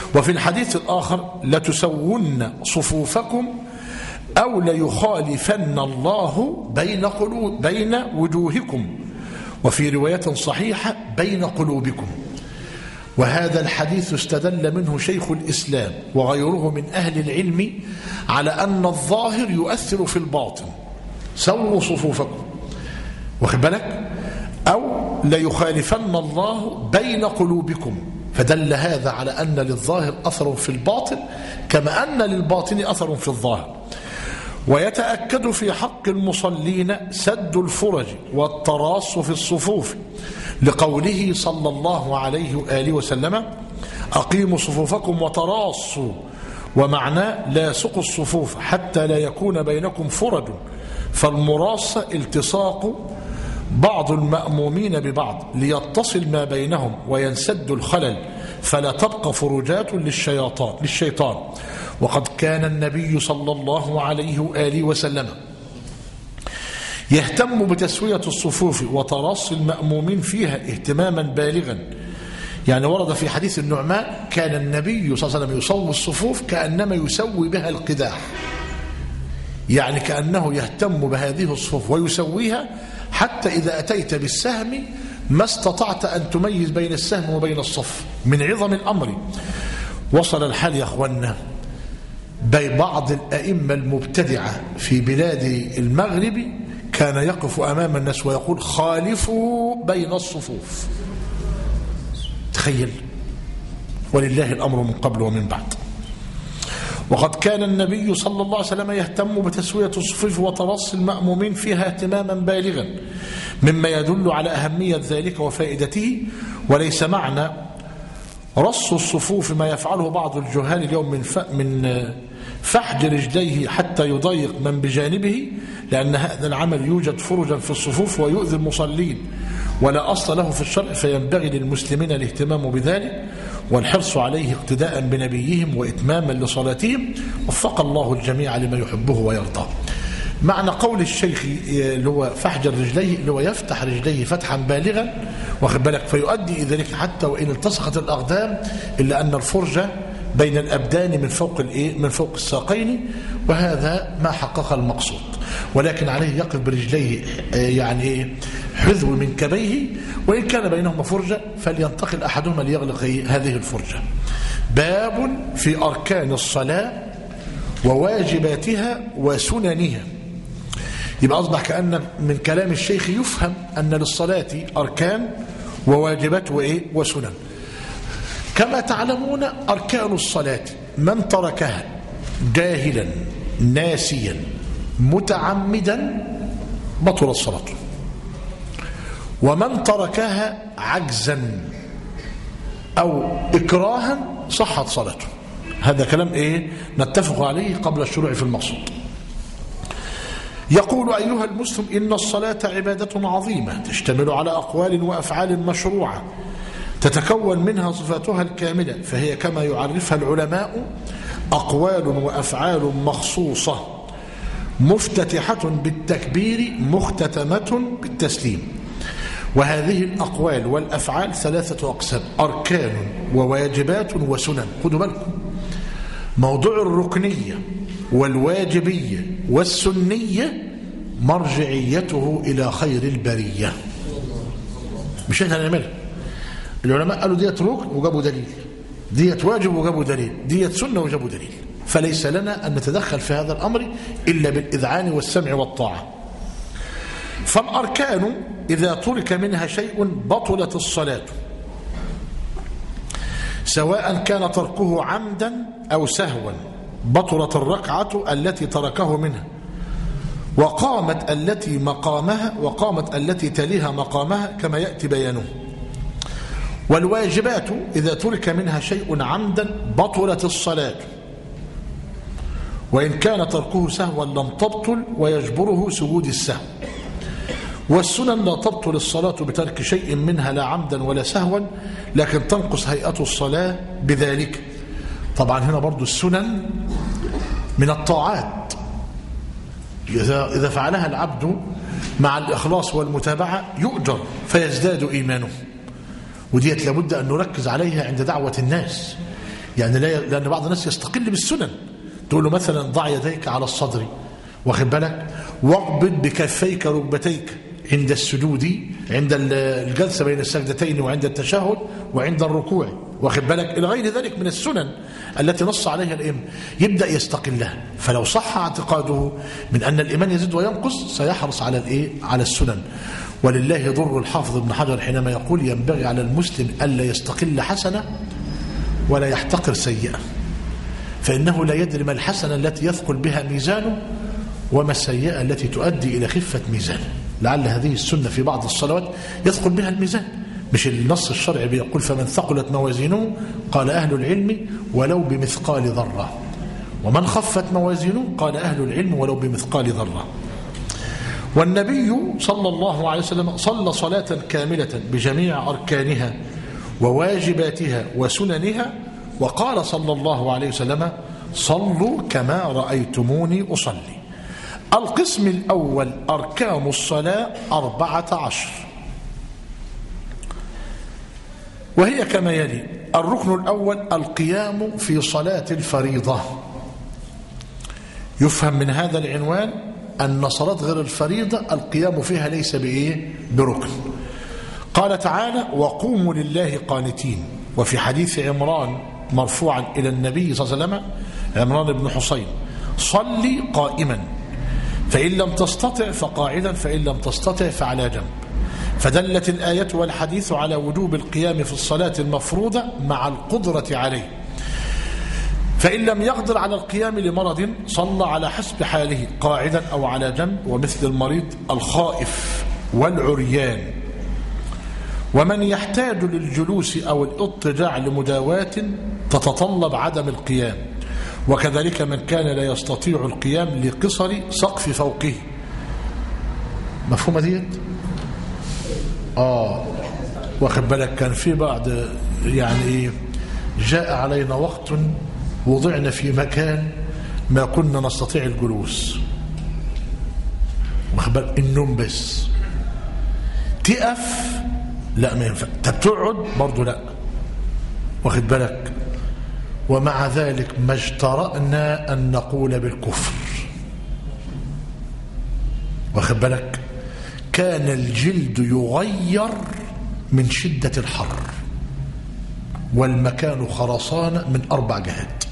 وفي الحديث الآخر لتسون صفوفكم أو ليخالفن الله بين قلوب بين وجوهكم، وفي رواية صحيحة بين قلوبكم. وهذا الحديث استدل منه شيخ الإسلام وغيره من أهل العلم على أن الظاهر يؤثر في الباطن، سووا صفوفكم، واخد بالك، أو ليخالفن الله بين قلوبكم، فدل هذا على أن للظاهر أثر في الباطن كما أن للباطن أثر في الظاهر. ويتأكد في حق المصلين سد الفرج والتراص في الصفوف لقوله صلى الله عليه وآله وسلم أقيموا صفوفكم وتراصوا، ومعناه لا سقوا الصفوف حتى لا يكون بينكم فرج، فالمراصة التصاق بعض المأمومين ببعض ليتصل ما بينهم وينسد الخلل، فلا تبقى فرجات للشيطان للشيطان وقد كان النبي صلى الله عليه وآله وسلم يهتم بتسوية الصفوف وتراصي المأمومين فيها اهتماما بالغا. يعني ورد في حديث النعمان كان النبي صلى الله عليه وسلم يصوي الصفوف كأنما يسوي بها القداح، يعني كأنه يهتم بهذه الصفوف ويسويها حتى إذا أتيت بالسهم ما استطعت أن تميز بين السهم وبين الصف من عظم الأمر. وصل الحال يا أخوانا ببعض الأئمة المبتدعة في بلاد المغرب كان يقف أمام الناس ويقول خالفوا بين الصفوف. تخيل، ولله الأمر من قبل ومن بعد. وقد كان النبي صلى الله عليه وسلم يهتم بتسوية الصفوف وترص المأمومين فيها اهتماما بالغا، مما يدل على أهمية ذلك وفائدته. وليس معنى رص الصفوف ما يفعله بعض الجهال اليوم من من فحج رجليه حتى يضيق من بجانبه، لأن هذا العمل يوجد فرجا في الصفوف ويؤذي المصلين ولا أصل له في الشرع، فينبغي للمسلمين الاهتمام بذلك والحرص عليه اقتداء بنبيهم وإتماما لصلاتهم. وفق الله الجميع لما يحبه ويرضاه. معنى قول الشيخ اللي هو فحج رجليه اللي هو يفتح رجليه فتحا بالغا، واخد بالك، فيؤدي ذلك حتى وإن التصقت الأقدام إلا أن الفرجة بين الأبدان من فوق الإيه من فوق الساقين، وهذا ما حقق المقصود. ولكن عليه يقف برجليه يعني حذو من كبيه، وإن كان بينهما فرجة فلينتقل أحدهما ليغلق هذه الفرجة. باب في أركان الصلاة وواجباتها وسننها. يبقى أصبح كأن من كلام الشيخ يفهم أن للصلاة أركان وواجبات وإيه وسنن. كما تعلمون أركان الصلاة من تركها جاهلا ناسيا متعمدا بطل الصلاة، ومن تركها عجزا أو إكراها صحت صلاته. هذا كلام إيه نتفق عليه قبل الشروع في المقصود. يقول أيها المسلم إن الصلاة عبادة عظيمة تشتمل على أقوال وأفعال مشروعة تتكون منها صفاتها الكاملة، فهي كما يعرفها العلماء أقوال وأفعال مخصوصة مفتتحة بالتكبير مختتمة بالتسليم. وهذه الأقوال والأفعال ثلاثة أقسام: أركان وواجبات وسنن. خدوا بالكم، موضوع الركنية والواجبية والسنية مرجعيته إلى خير البرية، مش احنا نعملها. العلماء قالوا ديت ركن وجابوا دليل، ديت واجب وجابوا دليل، ديت سنة وجابوا دليل، فليس لنا أن نتدخل في هذا الأمر إلا بالإذعان والسمع والطاعة. فالأركان إذا ترك منها شيء بطلت الصلاة، سواء كان تركه عمدا أو سهوا، بطلت الركعة التي تركه منها، وقامت التي مقامها وقامت التي تليها مقامها كما يأتي بيانه. والواجبات إذا ترك منها شيء عمدا بطلت الصلاة، وإن كان تركه سهوا لم تبطل ويجبره سجود السهو. والسنن لا تبطل الصلاة بترك شيء منها لا عمدا ولا سهوا، لكن تنقص هيئة الصلاة بذلك. طبعا هنا برضو السنن من الطاعات، إذا فعلها العبد مع الإخلاص والمتابعة يؤجر فيزداد إيمانه، وديت لابد أن نركز عليها عند دعوة الناس. يعني لا، لأن بعض الناس يستقل بالسنن، تقول له مثلا ضع يديك على الصدر واخد بالك، واقبض بكفيك ركبتيك عند السجود، عند الجلسة بين السجدتين، وعند التشهد، وعند الركوع، واخد بالك، إلى غير ذلك من السنن التي نص عليها الإمام، يبدأ يستقلها. فلو صح اعتقاده من أن الإيمان يزيد وينقص سيحرص على الإيه؟ على السنن. ولله يضر الحافظ ابن حجر حينما يقول ينبغي على المسلم ألا يستقل حسنة ولا يحتقر سيئة، فإنه لا يدري ما الحسنة التي يثقل بها ميزانه وما السيئة التي تؤدي إلى خفة ميزانه. لعل هذه السنة في بعض الصلوات يثقل بها الميزان، مش النص الشرعي بيقول فمن ثقلت موازينه قال أهل العلم ولو بمثقال ذرة، ومن خفت موازينه قال أهل العلم ولو بمثقال ذرة. والنبي صلى الله عليه وسلم صلى صلاة كاملة بجميع أركانها وواجباتها وسننها، وقال صلى الله عليه وسلم صلوا كما رأيتموني أصلي. القسم الأول أركان الصلاة أربعة عشر، وهي كما يلي: الركن الأول القيام في صلاة الفريضة. يفهم من هذا العنوان أن صلاة غير الفريضة القيام فيها ليس بإيه؟ بركن. قال تعالى: وقوموا لله قانتين. وفي حديث عمران مرفوعا إلى النبي صلى الله عليه وسلم، عمران بن حسين: صلي قائما، فإن لم تستطع فقاعدا، فإن لم تستطع فعلى جنب. فدلت الآية والحديث على وجوب القيام في الصلاة المفروضة مع القدرة عليه. فإن لم يقدر على القيام لمرض صلى على حسب حاله قاعدا أو على جنب، ومثل المريض الخائف والعريان. ومن يحتاج للجلوس أو الاضطجاع لمداواة تتطلب عدم القيام، وكذلك من كان لا يستطيع القيام لقصر سقف فوقه. مفهومة ديت؟ آه واخد بالك، كان في بعض يعني جاء علينا وقت وضعنا في مكان ما كنا نستطيع الجلوس، واخد بالك، النوم بس. تقف لا ما ينفع، تقعد برضه لا، واخد بالك. ومع ذلك ما اجترأنا أن نقول بالكفر، واخد بالك. كان الجلد يغير من شدة الحر، والمكان خرسان من أربع جهات،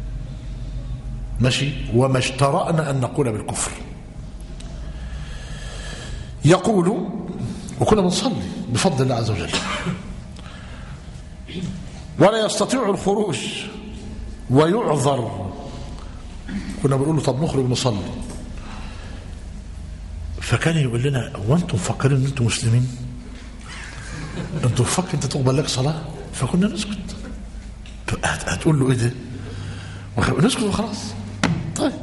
ماشي. وما اجترأنا أن نقول بالكفر. يقول: وكنا بنصلي بفضل الله عز وجل، ولا يستطيع الخروج ويعذر. كنا بنقول له طب نخرج نصلي، فكان يقول لنا: هو انتم مفكرين ان انتم مسلمين؟ انتم مفكرين انت تقبل لك صلاه؟ فكنا نسكت. هتقول له ايه ده؟ نسكت وخلاص. طيب.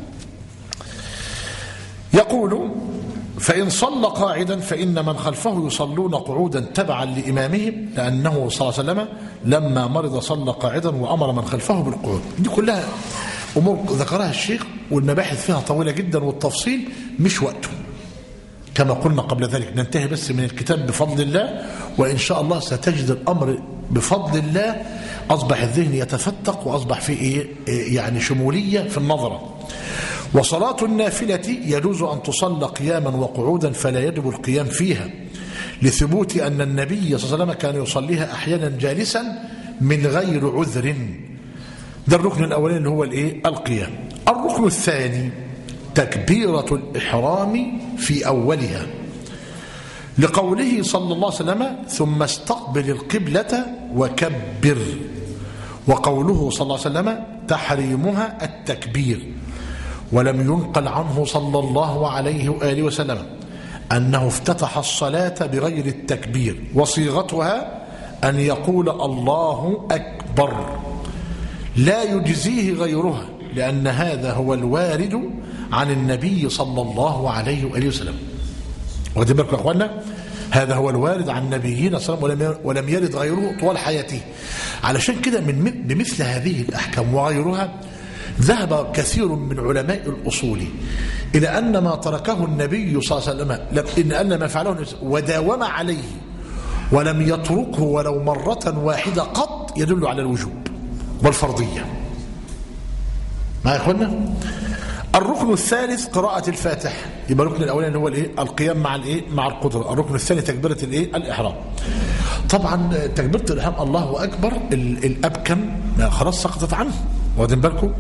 يقول: فإن صلى قاعدا فإن من خلفه يصلون قعودا تبعا لإمامهم، لأنه صلى الله عليه وسلم لما مرض صلى قاعدا وأمر من خلفه بالقعود. دي كلها أمور ذكرها الشيخ، والمباحث فيها طويلة جدا، والتفصيل مش وقته كما قلنا قبل ذلك. ننتهي بس من الكتاب بفضل الله، وإن شاء الله ستجد الأمر بفضل الله أصبح الذهن يتفتق، وأصبح فيه إيه؟ يعني شمولية في النظرة. وصلاة النافلة يجوز أن تصلى قياما وقعودا، فلا يجب القيام فيها، لثبوت أن النبي صلى الله عليه وسلم كان يصليها أحيانا جالسا من غير عذر. ده الركن الأولاني اللي هو الإيه؟ القيام. الركن الثاني تكبيرة الإحرام في أولها، لقوله صلى الله عليه وسلم: ثم استقبل القبلة وكبر. وقوله صلى الله عليه وسلم: تحريمها التكبير. ولم ينقل عنه صلى الله عليه وآله وسلم أنه افتتح الصلاة بغير التكبير، وصيغتها أن يقول الله أكبر، لا يجزيه غيرها، لأن هذا هو الوارد عن النبي صلى الله عليه وآله وسلم. واخدين بالكم يا اخوانا؟ هذا هو الوارد عن نبينا صلى الله عليه وسلم، ولم يرد غيره طوال حياته. علشان كده من بمثل هذه الأحكام وغيرها ذهب كثير من علماء الأصول إلى أن ما تركه النبي صلى الله عليه وسلم، إن أن ما فعله وداوم عليه ولم يتركه ولو مرة واحدة قط، يدل على الوجوب. والفرضية. معايا يا اخوانا؟ الركن الثالث قراءة الفاتحة. يبقى الركن الاولاني اللي هو الايه؟ القيام مع الايه؟ مع القدرة. الركن الثاني تكبيرة الايه؟ الاحرام. طبعا تكبيرة الاحرام الله اكبر، الابكم خلاص سقطت عنه، واخدين بالكم؟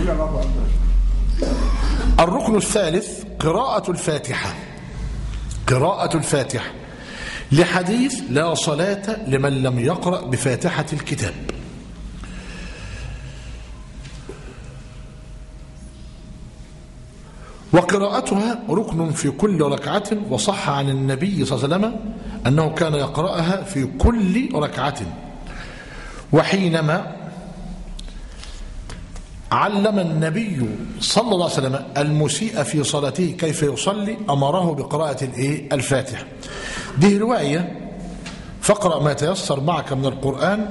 الركن الثالث قراءة الفاتحة. قراءة الفاتحة لحديث لا صلاة لمن لم يقرأ بفاتحة الكتاب. وقراءتها ركن في كل ركعة، وصح عن النبي صلى الله عليه وسلم أنه كان يقرأها في كل ركعة. وحينما علم النبي صلى الله عليه وسلم المسيء في صلاته كيف يصلي أمره بقراءة الايه؟ الفاتحة. دي رواية فاقرأ ما تيسر معك من القرآن،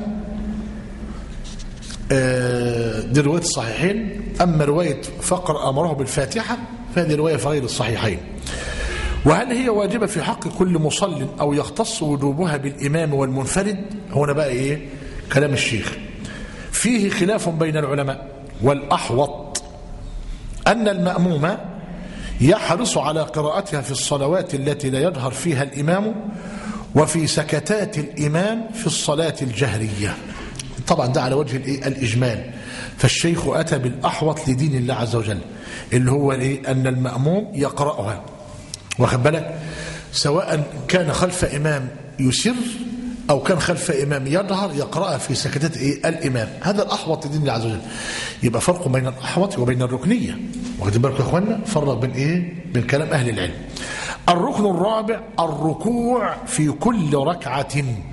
دي رواية الصحيحين. أما رواية فاقرأ أمره بالفاتحة فهذه رواية في غير الصحيحين. وهل هي واجبة في حق كل مصل أو يختص وجوبها بالإمام والمنفرد؟ هنا بقى إيه كلام الشيخ. فيه خلاف بين العلماء، والأحوط أن المأموم يحرص على قراءتها في الصلوات التي لا يجهر فيها الإمام، وفي سكتات الإمام في الصلاة الجهرية. طبعا ده على وجه الإيه؟ الإجمال. فالشيخ أتى بالأحوط لدين الله عز وجل، اللي هو الإيه؟ أن المأموم يقرأها، واخد بالك، سواء كان خلف إمام يسر أو كان خلف إمام يظهر يقرأها في سكتات إيه؟ الإمام. هذا الأحوط لدين الله عز وجل. يبقى فرق بين الأحوط وبين الركنية، واخدين بالكم يا إخوانا؟ فرق بين إيه؟ بين كلام أهل العلم. الركن الرابع الركوع في كل ركعة،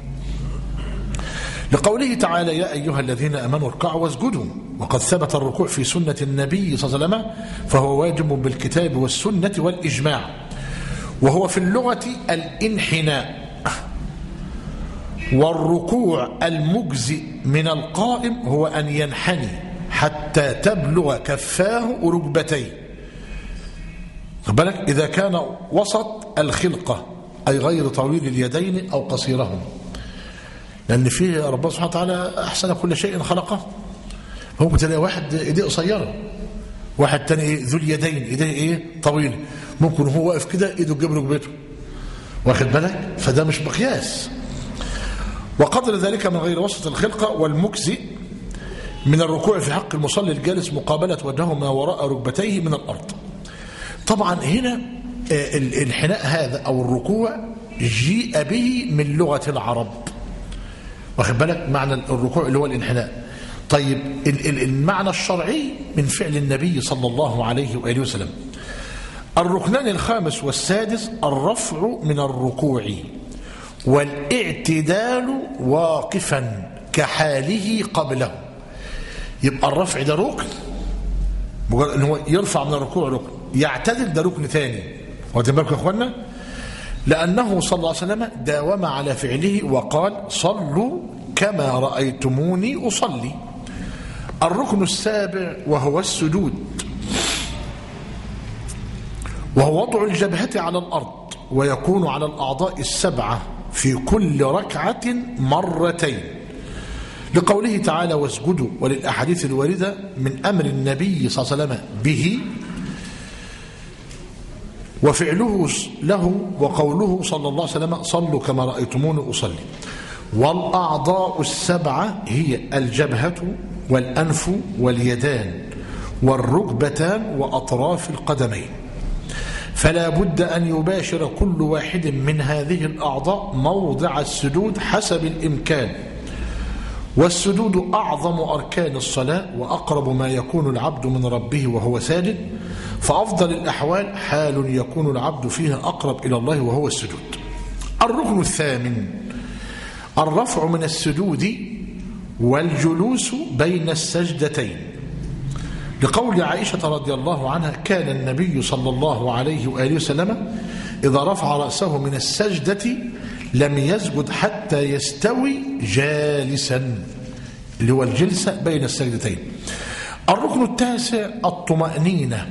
لقوله تعالى يا أيها الذين آمنوا اركعوا واسجدوا. وقد ثبت الركوع في سنة النبي صلى الله عليه وسلم، فهو واجب بالكتاب والسنة والإجماع. وهو في اللغة الانحناء. والركوع المجزئ من القائم هو أن ينحني حتى تبلغ كفاه ركبتيه، بالك، إذا كان وسط الخلقة أي غير طويل اليدين أو قصيرهم، لأن فيه ربنا سبحانه وتعالى أحسن كل شيء خلقه. ممكن تلاقي واحد إيديه قصيرة، واحد تاني إيه ذو اليدين إيديه إيه طويل، ممكن هو واقف كده إيده تجيب ركبته، واخد بالك؟ فده مش مقياس. وقدر ذلك من غير وسط الخلقة. والمجزئ من الركوع في حق المصلي الجالس مقابلة وجهه ما وراء ركبتيه من الأرض. طبعا هنا الانحناء هذا أو الركوع جيء به من لغة العرب، واخد بالك؟ معنى الركوع اللي هو الانحناء. طيب المعنى الشرعي من فعل النبي صلى الله عليه وآله وسلم. الركنان الخامس والسادس الرفع من الركوع والاعتدال واقفا كحاله قبله. يبقى الرفع ده ركن، مجرد ان هو يرفع من الركوع ركن، يعتدل ده ركن ثاني، واخدين بالكم يا اخوانا؟ لأنه صلى الله عليه وسلم داوم على فعله وقال صلوا كما رأيتموني أصلي. الركن السابع وهو السجود، وهو وضع الجبهة على الأرض، ويكون على الأعضاء السبعة في كل ركعة مرتين، لقوله تعالى واسجدوا، وللأحاديث الواردة من أمر النبي صلى الله عليه وسلم به وفعله له، وقوله صلى الله عليه وسلم صلوا كما رأيتموني أصلي. والأعضاء السبعة هي الجبهة والأنف واليدان والركبتان وأطراف القدمين، فلا بد أن يباشر كل واحد من هذه الأعضاء موضع السجود حسب الإمكان. والسجود أعظم أركان الصلاة وأقرب ما يكون العبد من ربه وهو ساجد، فأفضل الأحوال حال يكون العبد فيها أقرب إلى الله وهو السجود. الركن الثامن الرفع من السجود والجلوس بين السجدتين، لقول عائشة رضي الله عنها كان النبي صلى الله عليه وآله وسلم إذا رفع رأسه من السجدة لم يسجد حتى يستوي جالسا، اللي هو الجلسة بين السجدتين. الركن التاسع الطمأنينة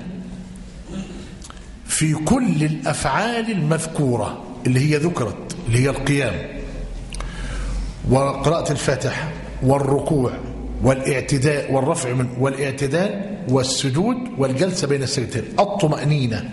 في كل الأفعال المذكورة اللي هي ذكرت، اللي هي القيام وقراءة الفاتحة والركوع والاعتداء والرفع من والاعتدال والسجود والجلسة بين السجدتين. الطمأنينة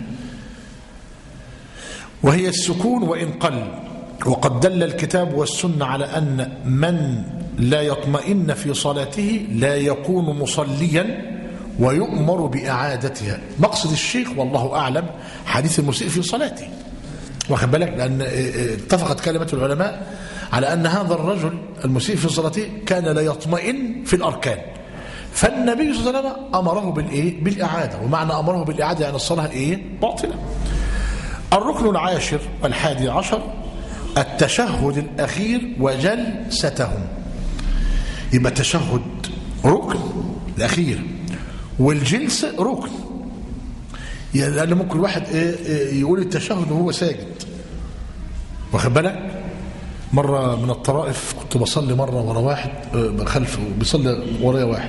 وهي السكون وإن قل. وقد دل الكتاب والسنة على أن من لا يطمئن في صلاته لا يكون مصليا ويؤمر بإعادتها. مقصد الشيخ والله أعلم حديث المسيء في صلاته، واخد بالك، لأن اتفقت كلمة العلماء على أن هذا الرجل المسيء في صلاته كان لا يطمئن في الأركان، فالنبي صلى الله عليه وسلم أمره بالإيه؟ بالإعادة. ومعنى أمره بالإعادة يعني الصلاة إيه؟ باطلة. الركن العاشر والحادي عشر التشهد الأخير وجلسته. يبقى التشهد ركن الأخير والجلسة ركن، يعني لأن ممكن الواحد إيه يقول التشهد وهو ساجد، واخد بالك. مرة من الطرائف كنت بصلي مرة ورا واحد خلفه بيصلي ورايا واحد،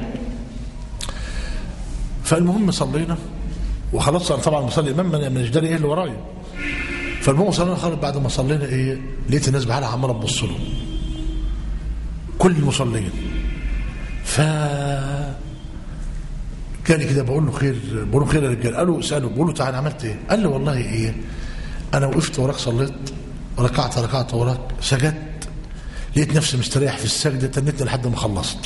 فالمهم صلينا وخلاص. أنا طبعا بصلي إمام من الجداري إيه اللي ورايا، فالمهم صلينا خالص. بعد ما صلينا إيه لقيت الناس بحالها عمالة تبص له كل المصلين. ف كان كده بقول له خير، بقول له خير يا رجال. قالوا اسالوا، بقول له تعالى عملت ايه؟ قال لي والله ايه انا وقفت وراك صليت وركعت ركعت وراك سجدت، لقيت نفسي مستريح في السجده تنتني لحد ما خلصت.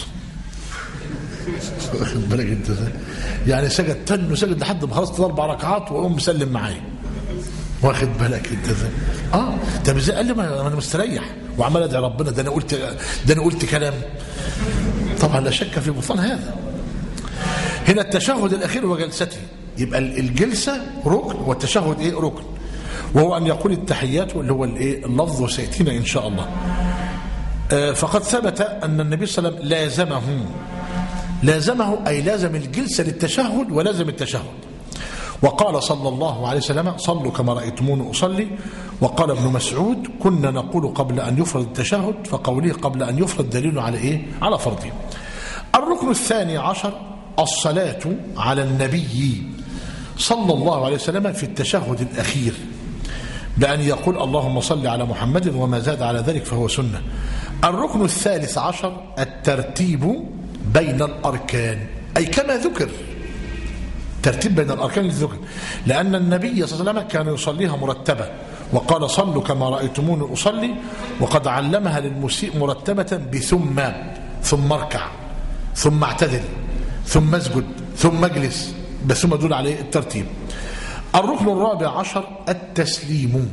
واخد بالك انت يعني سجد تن وسجد لحد ما خلصت اربع ركعات واقوم مسلم معايا، واخد بالك انت اه طب ازاي؟ قال لي ما انا مستريح وعمال ادعي ربنا، ده انا قلت ده انا قلت كلام. طبعا لا شك في بطلان هذا. هنا التشهد الأخير وجلسته، يبقى الجلسة ركن والتشهد إيه ركن، وهو أن يقول التحيات اللي هو الإيه اللفظ، وسيأتينا إن شاء الله. آه فقد ثبت أن النبي صلى الله عليه وسلم لازمه لازمه أي لازم الجلسة للتشهد ولازم التشهد. وقال صلى الله عليه وسلم صلوا كما رأيتموني أصلي. وقال ابن مسعود كنا نقول قبل أن يفرض التشهد، فقوله قبل أن يفرض دليل على إيه على فرضه. الركن الثاني عشر الصلاة على النبي صلى الله عليه وسلم في التشهد الأخير بأن يقول اللهم صل على محمد وما زاد على ذلك فهو سنة. الركن الثالث عشر الترتيب بين الأركان، أي كما ذكر ترتيب بين الأركان الذكر، لأن النبي صلى الله عليه وسلم كان يصليها مرتبة، وقال صلوا كما رأيتموني أصلي. وقد علمها للمسيء مرتبة بثم ثم اركع ثم اعتدل ثم اسجد ثم اجلس، بس ثم دول عليه الترتيب. الركن الرابع عشر التسليم،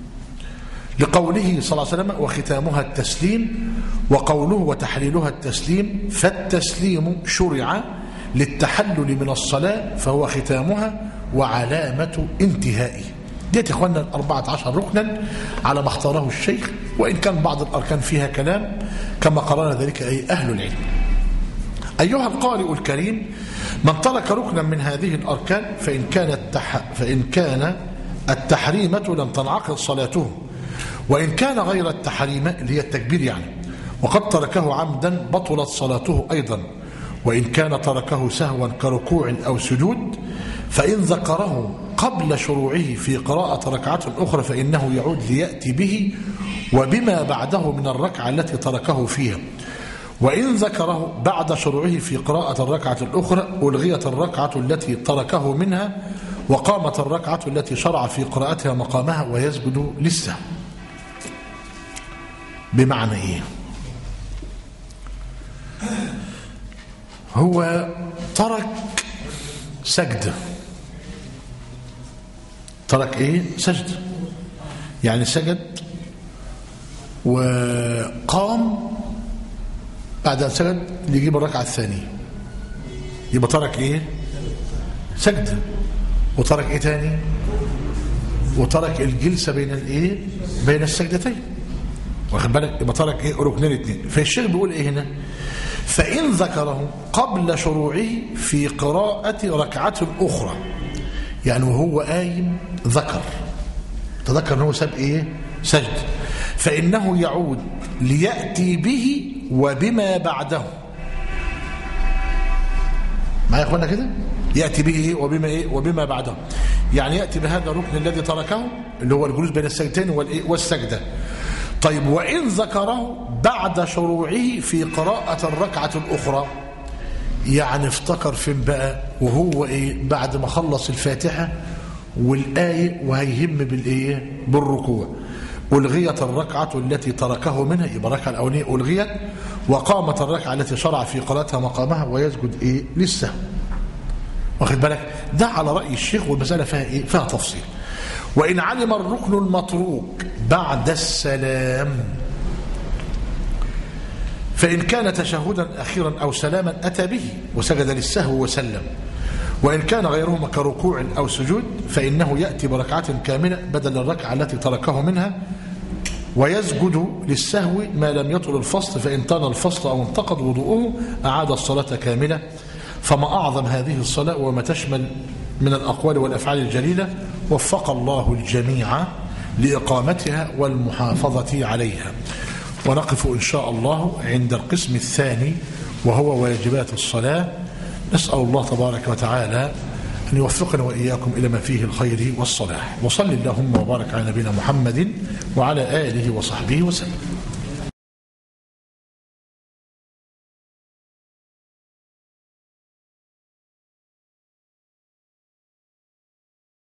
لقوله صلى الله عليه وسلم وختامها التسليم، وقوله وتحليلها التسليم، فالتسليم شرع للتحلل من الصلاة فهو ختامها وعلامة انتهائه. ديت يا اخوانا الأربعة عشر ركنا على ما اختاره الشيخ، وإن كان بعض الأركان فيها كلام كما قرر ذلك أي أهل العلم. أيها القارئ الكريم، من ترك ركنا من هذه الأركان فإن كان التح... فإن كان التحريمة لم تنعقد صلاته، وإن كان غير التحريمة اللي هي التكبير يعني وقد تركه عمدا بطلت صلاته أيضا. وإن كان تركه سهوا كركوع أو سجود، فإن ذكره قبل شروعه في قراءة ركعة أخرى فإنه يعود ليأتي به وبما بعده من الركعة التي تركه فيها. وإن ذكره بعد شروعه في قراءة الركعة الأخرى ألغيت الركعة التي تركه منها وقامت الركعة التي شرع في قراءتها مقامها ويسجد للسهو. بمعنى إيه؟ هو ترك سجدة، ترك إيه؟ سجدة، يعني سجد وقام بعد أن سجد يجيب الركعة الثانية، يبقى ترك إيه؟ سجدة. وترك إيه تاني؟ وترك الجلسة بين الإيه؟ بين السجدتين، واخد بالك؟ يبقى ترك إيه؟ ركنين اتنين. فالشيخ بيقول إيه هنا؟ فإن ذكره قبل شروعه في قراءة ركعة أخرى، يعني وهو قايم ذكر تذكر أنه ساب إيه؟ سجد، فإنه يعود ليأتي به وبما بعده. معايا يا اخوانا كده؟ يأتي به إيه؟ وبما إيه؟ وبما بعده، يعني يأتي بهذا الركن الذي تركه اللي هو الجلوس بين السجدتين والسجدة. طيب وإن ذكره بعد شروعه في قراءة الركعة الأخرى، يعني افتكر فين بقى وهو ايه بعد ما خلص الفاتحة والآية وهيهم بالايه بالركوع. ألغيت الركعة التي تركه منها، يبقى الركعة الأولانية ألغيت، وقامت الركعة التي شرع في قراءتها مقامها ويسجد ايه للسهو. واخد بالك؟ ده على رأي الشيخ، والمسألة فيها ايه فيها تفصيل. وإن علم الركن المتروك بعد السلام فإن كان تشهدا أخيرا أو سلاما أتى به وسجد للسهو وسلم، وإن كان غيرهما كركوع أو سجود فإنه يأتي بركعة كاملة بدل الركعة التي تركه منها ويسجد للسهو ما لم يطل الفصل، فإن طال الفصل أو انتقض وضوءه أعاد الصلاة كاملة. فما أعظم هذه الصلاة وما تشمل من الأقوال والأفعال الجليلة، وفق الله الجميع لإقامتها والمحافظة عليها. ونقف إن شاء الله عند القسم الثاني وهو واجبات الصلاة. نسأل الله تبارك وتعالى أن يوفقنا وإياكم إلى ما فيه الخير والصلاح. وصل اللهم وبارك على نبينا محمد وعلى آله وصحبه وسلم.